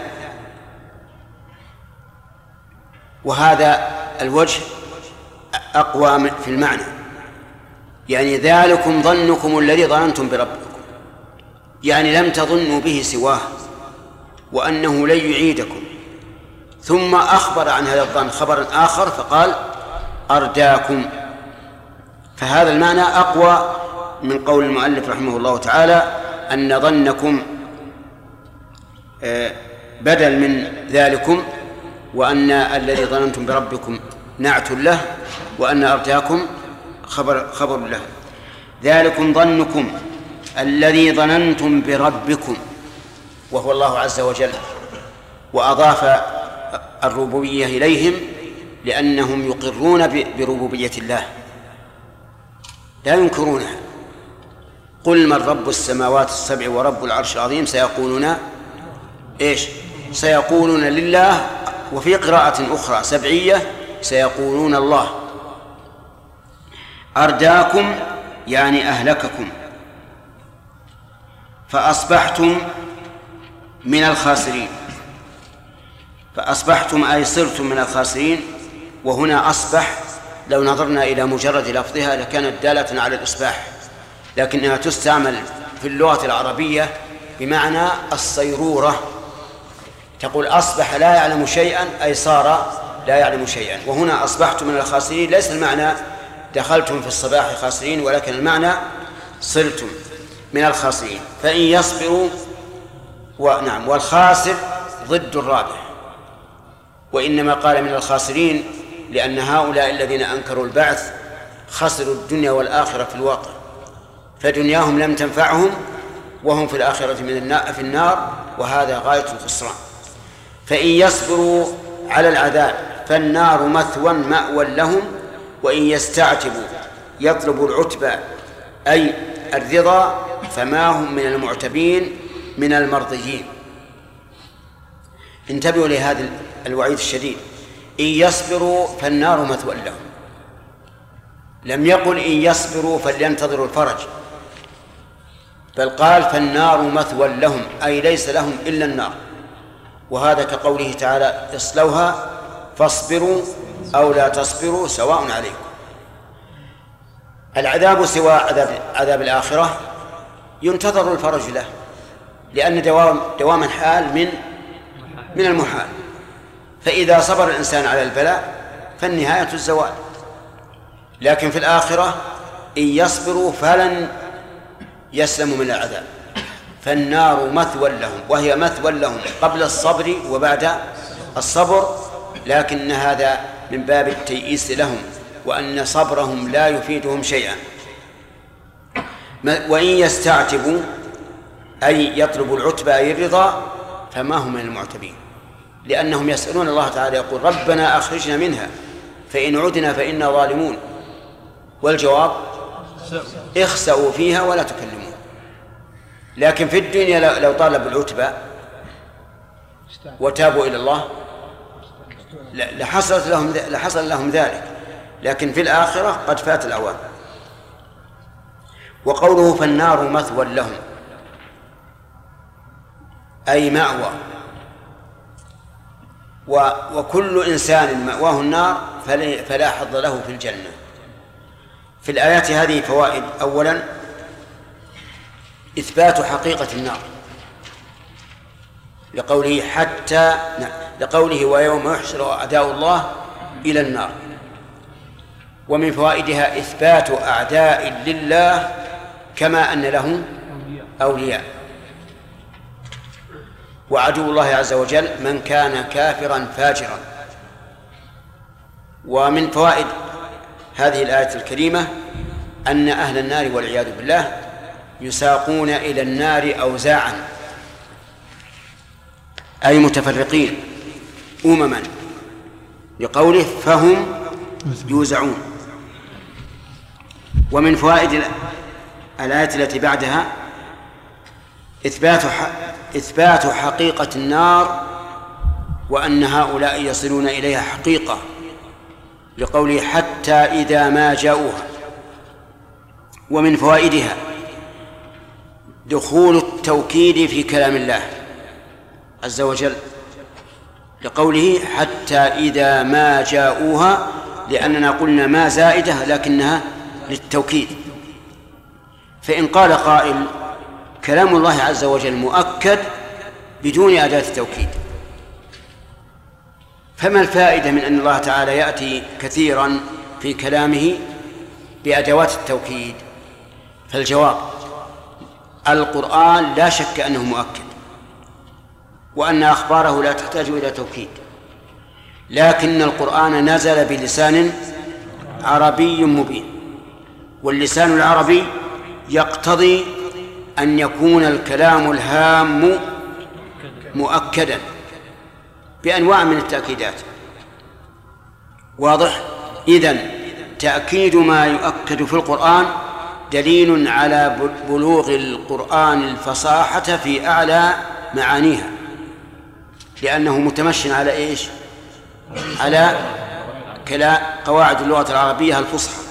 S1: وهذا الوجه أقوى في المعنى. يعني ذلكم ظنكم الذي ظننتم بربكم، يعني لم تظنوا به سواه وأنه لن يعيدكم، ثم أخبر عن هذا الظن خبرا آخر فقال أرداكم. فهذا المعنى أقوى من قول المؤلف رحمه الله تعالى أن ظنكم بدل من ذلكم، وأن الذي ظننتم بربكم نعت له، وأن أرداكم خبر, خبر له. ذلكم ظنكم الذي ظننتم بربكم، وهو الله عز وجل، وأضاف الربوبية إليهم لأنهم يقرون بربوبية الله لا ينكرونها. قل من رب السماوات السبع ورب العرش العظيم سيقولون إيش؟ سيقولون لله. وفي قراءة أخرى سبعية سيقولون الله. أرداكم يعني أهلككم، فأصبحتم من الخاسرين. فأصبحتم أي صرتم من الخاسرين. وهنا أصبح لو نظرنا إلى مجرد لفظها لكانت دالة على الإصباح، لكنها تستعمل في اللغة العربية بمعنى الصيرورة. تقول أصبح لا يعلم شيئا أي صار لا يعلم شيئا. وهنا أصبحتم من الخاسرين ليس المعنى دخلتم في الصباح خاسرين، ولكن المعنى صرتم من الخاسرين. فإن يصبروا ونعم والخاسر ضد الرابح، وإنما قال من الخاسرين لأن هؤلاء الذين أنكروا البعث خسروا الدنيا والآخرة في الواقع، فدنياهم لم تنفعهم وهم في الآخرة من النار في النار، وهذا غاية الخسران. فإن يصبروا على العذاب فالنار مثوى مأوى لهم، وإن يستعتبوا يطلب العتبى أي الرضا فما هم من المعتبين من المرضيين. انتبهوا لهذا الوعيد الشديد. إن يصبروا فالنار مثوى لهم، لم يقل إن يصبروا فلينتظروا الفرج، بل قال فالنار مثوى لهم أي ليس لهم إلا النار. وهذا كقوله تعالى اصلوها فاصبروا أو لا تصبروا سواء عليكم. العذاب سوى عذاب, عذاب الآخرة ينتظر الفرج له، لأن دوام, دوام الحال من من المحال. فإذا صبر الإنسان على البلاء فالنهاية الزوال. لكن في الآخرة إن يصبروا فلن يسلموا من العذاب، فالنار مثوى لهم، وهي مثوى لهم قبل الصبر وبعد الصبر، لكن هذا من باب التيئيس لهم، وأن صبرهم لا يفيدهم شيئا. وإن يستعتبوا أي يطلبوا العتبى أي الرضا فما هم من المعتبين، لأنهم يسألون الله تعالى يقول ربنا أخرجنا منها فإن عدنا فإنا ظالمون، والجواب اخسأوا فيها ولا تكلمون. لكن في الدنيا لو طالبوا العتبى وتابوا إلى الله لحصلت لهم لحصل لهم ذلك، لكن في الآخرة قد فات الأوان. وقوله فالنار مثوى لهم أي مأوى، وكل إنسان مأواه النار فلا حظ له في الجنة. في الآيات هذه فوائد. أولا إثبات حقيقة النار لقوله حتى لقوله ويوم يحشر أعداء الله إلى النار. ومن فوائدها إثبات أعداء لله كما أن له أولياء، وعدو الله عز وجل من كان كافرا فاجرا. ومن فوائد هذه الآية الكريمة أن أهل النار والعياذ بالله يساقون إلى النار أوزاعا، أي متفرقين أمما، لقوله فهم يوزعون. ومن فوائد الآية التي بعدها إثبات إثبات حقيقة النار وأن هؤلاء يصلون إليها حقيقة، لقوله حتى إذا ما جاءوها. ومن فوائدها دخول التوكيد في كلام الله عز وجل، لقوله حتى إذا ما جاءوها، لأننا قلنا ما زائدة لكنها للتوكيد. فإن قال قائل كلام الله عز وجل مؤكد بدون أداة التوكيد، فما الفائدة من أن الله تعالى يأتي كثيرا في كلامه بأدوات التوكيد؟ فالجواب القرآن لا شك أنه مؤكد، وأن أخباره لا تحتاج إلى توكيد، لكن القرآن نزل بلسان عربي مبين، واللسان العربي يقتضي أن يكون الكلام الهام مؤكدا بأنواع من التأكيدات. واضح؟ إذن تأكيد ما يؤكد في القرآن دليل على بلوغ القرآن الفصاحة في أعلى معانيها، لأنه متمشن على إيش؟ على قواعد اللغة العربية الفصحى.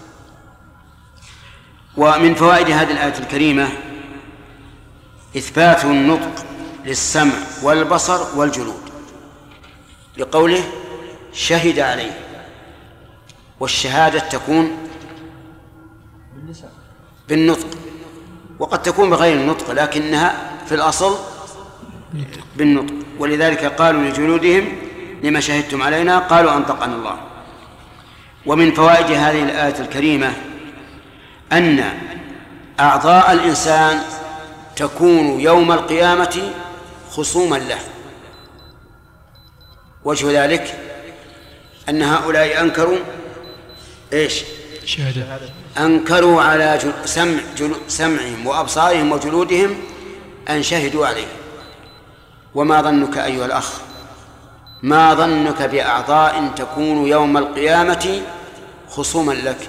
S1: ومن فوائد هذه الآية الكريمة إثبات النطق للسمع والبصر والجلود، لقوله شهد عليه، والشهادة تكون بالنطق وقد تكون بغير النطق، لكنها في الأصل بالنطق. ولذلك قالوا لجلودهم لما شهدتم علينا قالوا أنطقنا الله. ومن فوائد هذه الآية الكريمة أن أعضاء الإنسان تكون يوم القيامة خصوما له. وجه ذلك أن هؤلاء أنكروا إيش؟
S13: شهادة.
S1: أنكروا على سمع سمعهم وأبصارهم وجلودهم أن شهدوا عليه. وما ظنك أيها الأخ، ما ظنك بأعضاء تكون يوم القيامة خصوما لك؟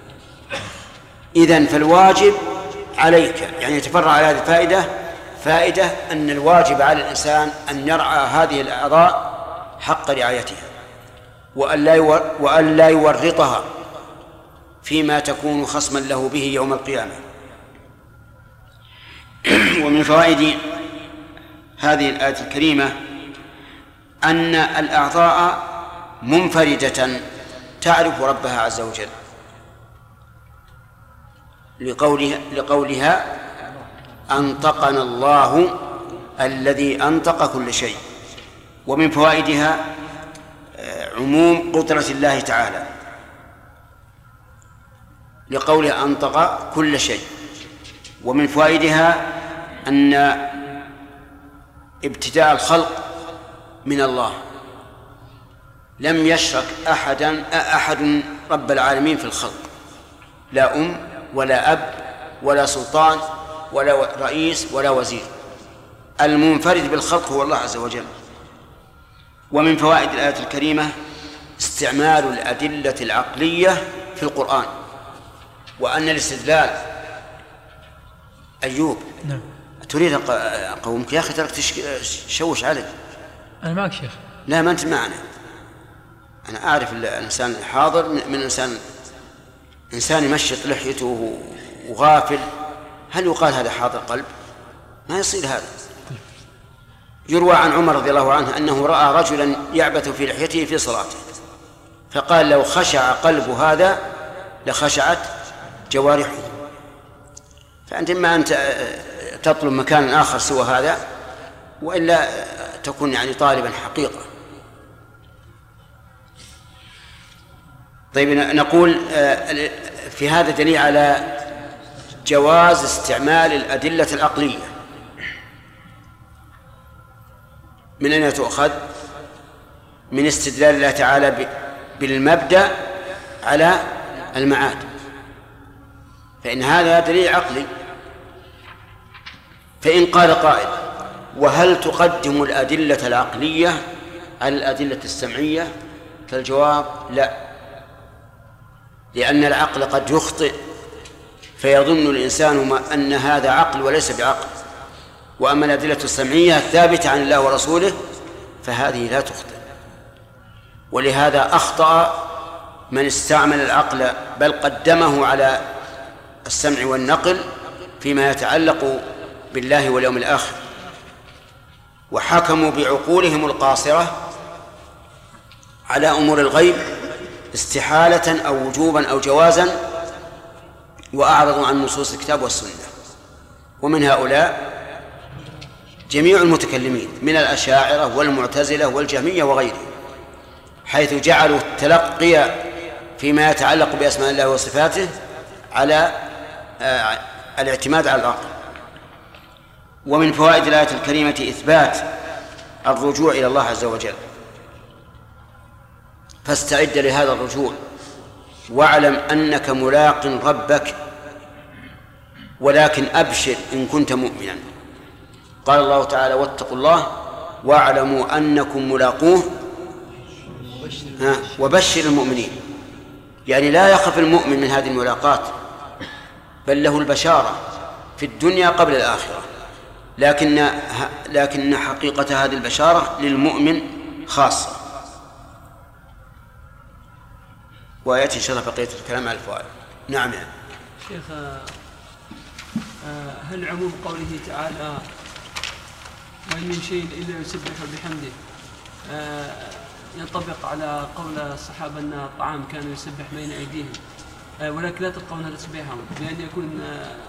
S1: إذن فالواجب عليك، يعني يتفرع على هذه الفائدة فائدة أن الواجب على الإنسان أن يرعى هذه الأعضاء حق رعايتها، وأن لا يورطها فيما تكون خصما له به يوم القيامة. ومن فوائد هذه الآية الكريمة أن الأعضاء منفردة تعرف ربها عز وجل، لقولها, لقولها أنطقنا الله الذي أنطق كل شيء. ومن فوائدها عموم قدرة الله تعالى، لقولها أنطق كل شيء. ومن فوائدها أن ابتداء الخلق من الله، لم يشرك أحدا أحد رب العالمين في الخلق، لا أم ولا أب ولا سلطان ولا رئيس ولا وزير، المنفرد بالخلق هو الله عز وجل. ومن فوائد الآية الكريمة استعمال الأدلة العقلية في القرآن، وأن الاستدلال أيوب
S13: نعم.
S1: تريد قومك يا أخي ترك تشوش علي.
S13: أنا معك شيخ.
S1: لا ما أنت معنا، أنا أعرف الإنسان الحاضر من إنسان إنسان يمشط لحيته وغافل، هل يقال هذا حاضر قلب؟ ما يصير هذا. يروى عن عمر رضي الله عنه أنه رأى رجلا يعبث في لحيته في صلاته، فقال لو خشع قلب هذا لخشعت جوارحه. فأنت إما أن تطلب مكان آخر سوى هذا، وإلا تكون يعني طالبا حقيقة. طيب نقول في هذا دليل على جواز استعمال الأدلة العقلية. من أين تؤخذ؟ من استدلال الله تعالى بالمبدأ على المعاد، فإن هذا دليل عقلي. فإن قال قائل وهل تقدم الأدلة العقلية على الأدلة السمعية؟ فالجواب لا، لأن العقل قد يخطئ فيظن الإنسان أن هذا عقل وليس بعقل، وأما الأدلة السمعية الثابتة عن الله ورسوله فهذه لا تخطئ. ولهذا أخطأ من استعمل العقل بل قدمه على السمع والنقل فيما يتعلق بالله واليوم الآخر، وحكموا بعقولهم القاصرة على أمور الغيب استحالة أو وجوبا أو جوازا، وأعرضوا عن نصوص الكتاب والسنة. ومن هؤلاء جميع المتكلمين من الأشاعرة والمعتزلة والجهمية وغيرهم، حيث جعلوا التلقي فيما يتعلق بأسماء الله وصفاته على آه الاعتماد على العقل. ومن فوائد الآية الكريمة إثبات الرجوع إلى الله عز وجل، فاستعد لهذا الرجوع واعلم أنك ملاق ربك، ولكن أبشر إن كنت مؤمنا. قال الله تعالى واتقوا الله واعلموا أنكم ملاقوه وبشر المؤمنين، يعني لا يخف المؤمن من هذه الملاقات، بل له البشارة في الدنيا قبل الآخرة، لكن لكن حقيقة هذه البشارة للمؤمن خاصة. ويأتي إن شاء الله بقية الكلام على الفوائد. نعم يعني.
S10: شيخ، هل عموم قوله تعالى وإن من شيء إلا يسبح بحمده ينطبق على قول الصحابة أن الطعام كان يسبح بين أيديهم ولكن لا تلقون تسبيحهم، بأن يكون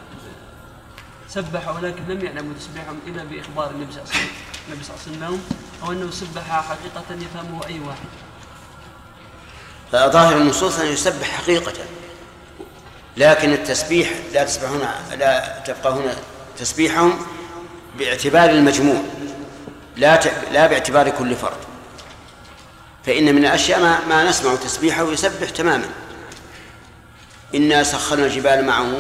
S10: سبح ولكن لم يعلموا تسبيحهم إلا بإخبار النبي صلى الله عليه وسلم لهم، أو أنه سبح حقيقة يفهمه أي واحد؟
S1: ظاهر النصوص أن يسبح حقيقة، لكن التسبيح لا تسبحون لا تفقهون تسبيحهم باعتبار المجموع، لا لا باعتبار كل فرد. فإن من الأشياء ما, ما نسمع تسبيحه يسبح تماما. إنا سخرنا الجبال معه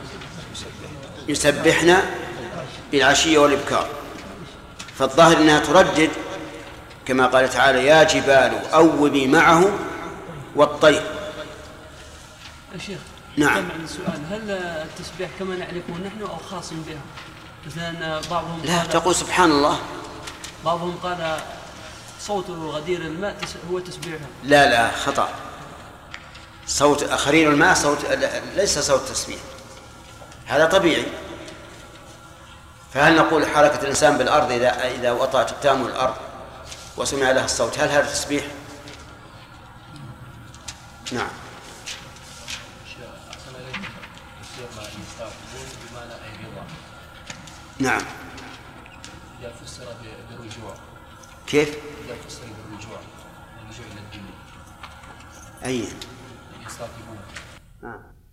S1: يسبحنا بالعشي والإبكار، فالظاهر أنها تردد كما قال تعالى يا جبال أوبي معه والطير.
S10: يا شيخ،
S1: نعم.
S10: السؤال هل التسبيح كما نعرفه نحن أو خاص بها؟ مثلا بعضهم
S1: لا تقول سبحان الله،
S10: بعضهم قال صوت غدير الماء هو تسبيحه.
S1: لا لا خطأ، صوت خرير الماء صوت ليس صوت تسبيح، هذا طبيعي. فهل نقول حركة الإنسان بالأرض إذا إذا وطأت التام الأرض وسمع لها الصوت هل هذا تسبيح؟ نعم. نعم.
S14: إذا فسر بالرجوع.
S1: كيف؟
S14: إذا فسر بالرجوع، الرجوع إلى الدين.
S1: أي؟
S14: يستعقبون.
S1: نعم.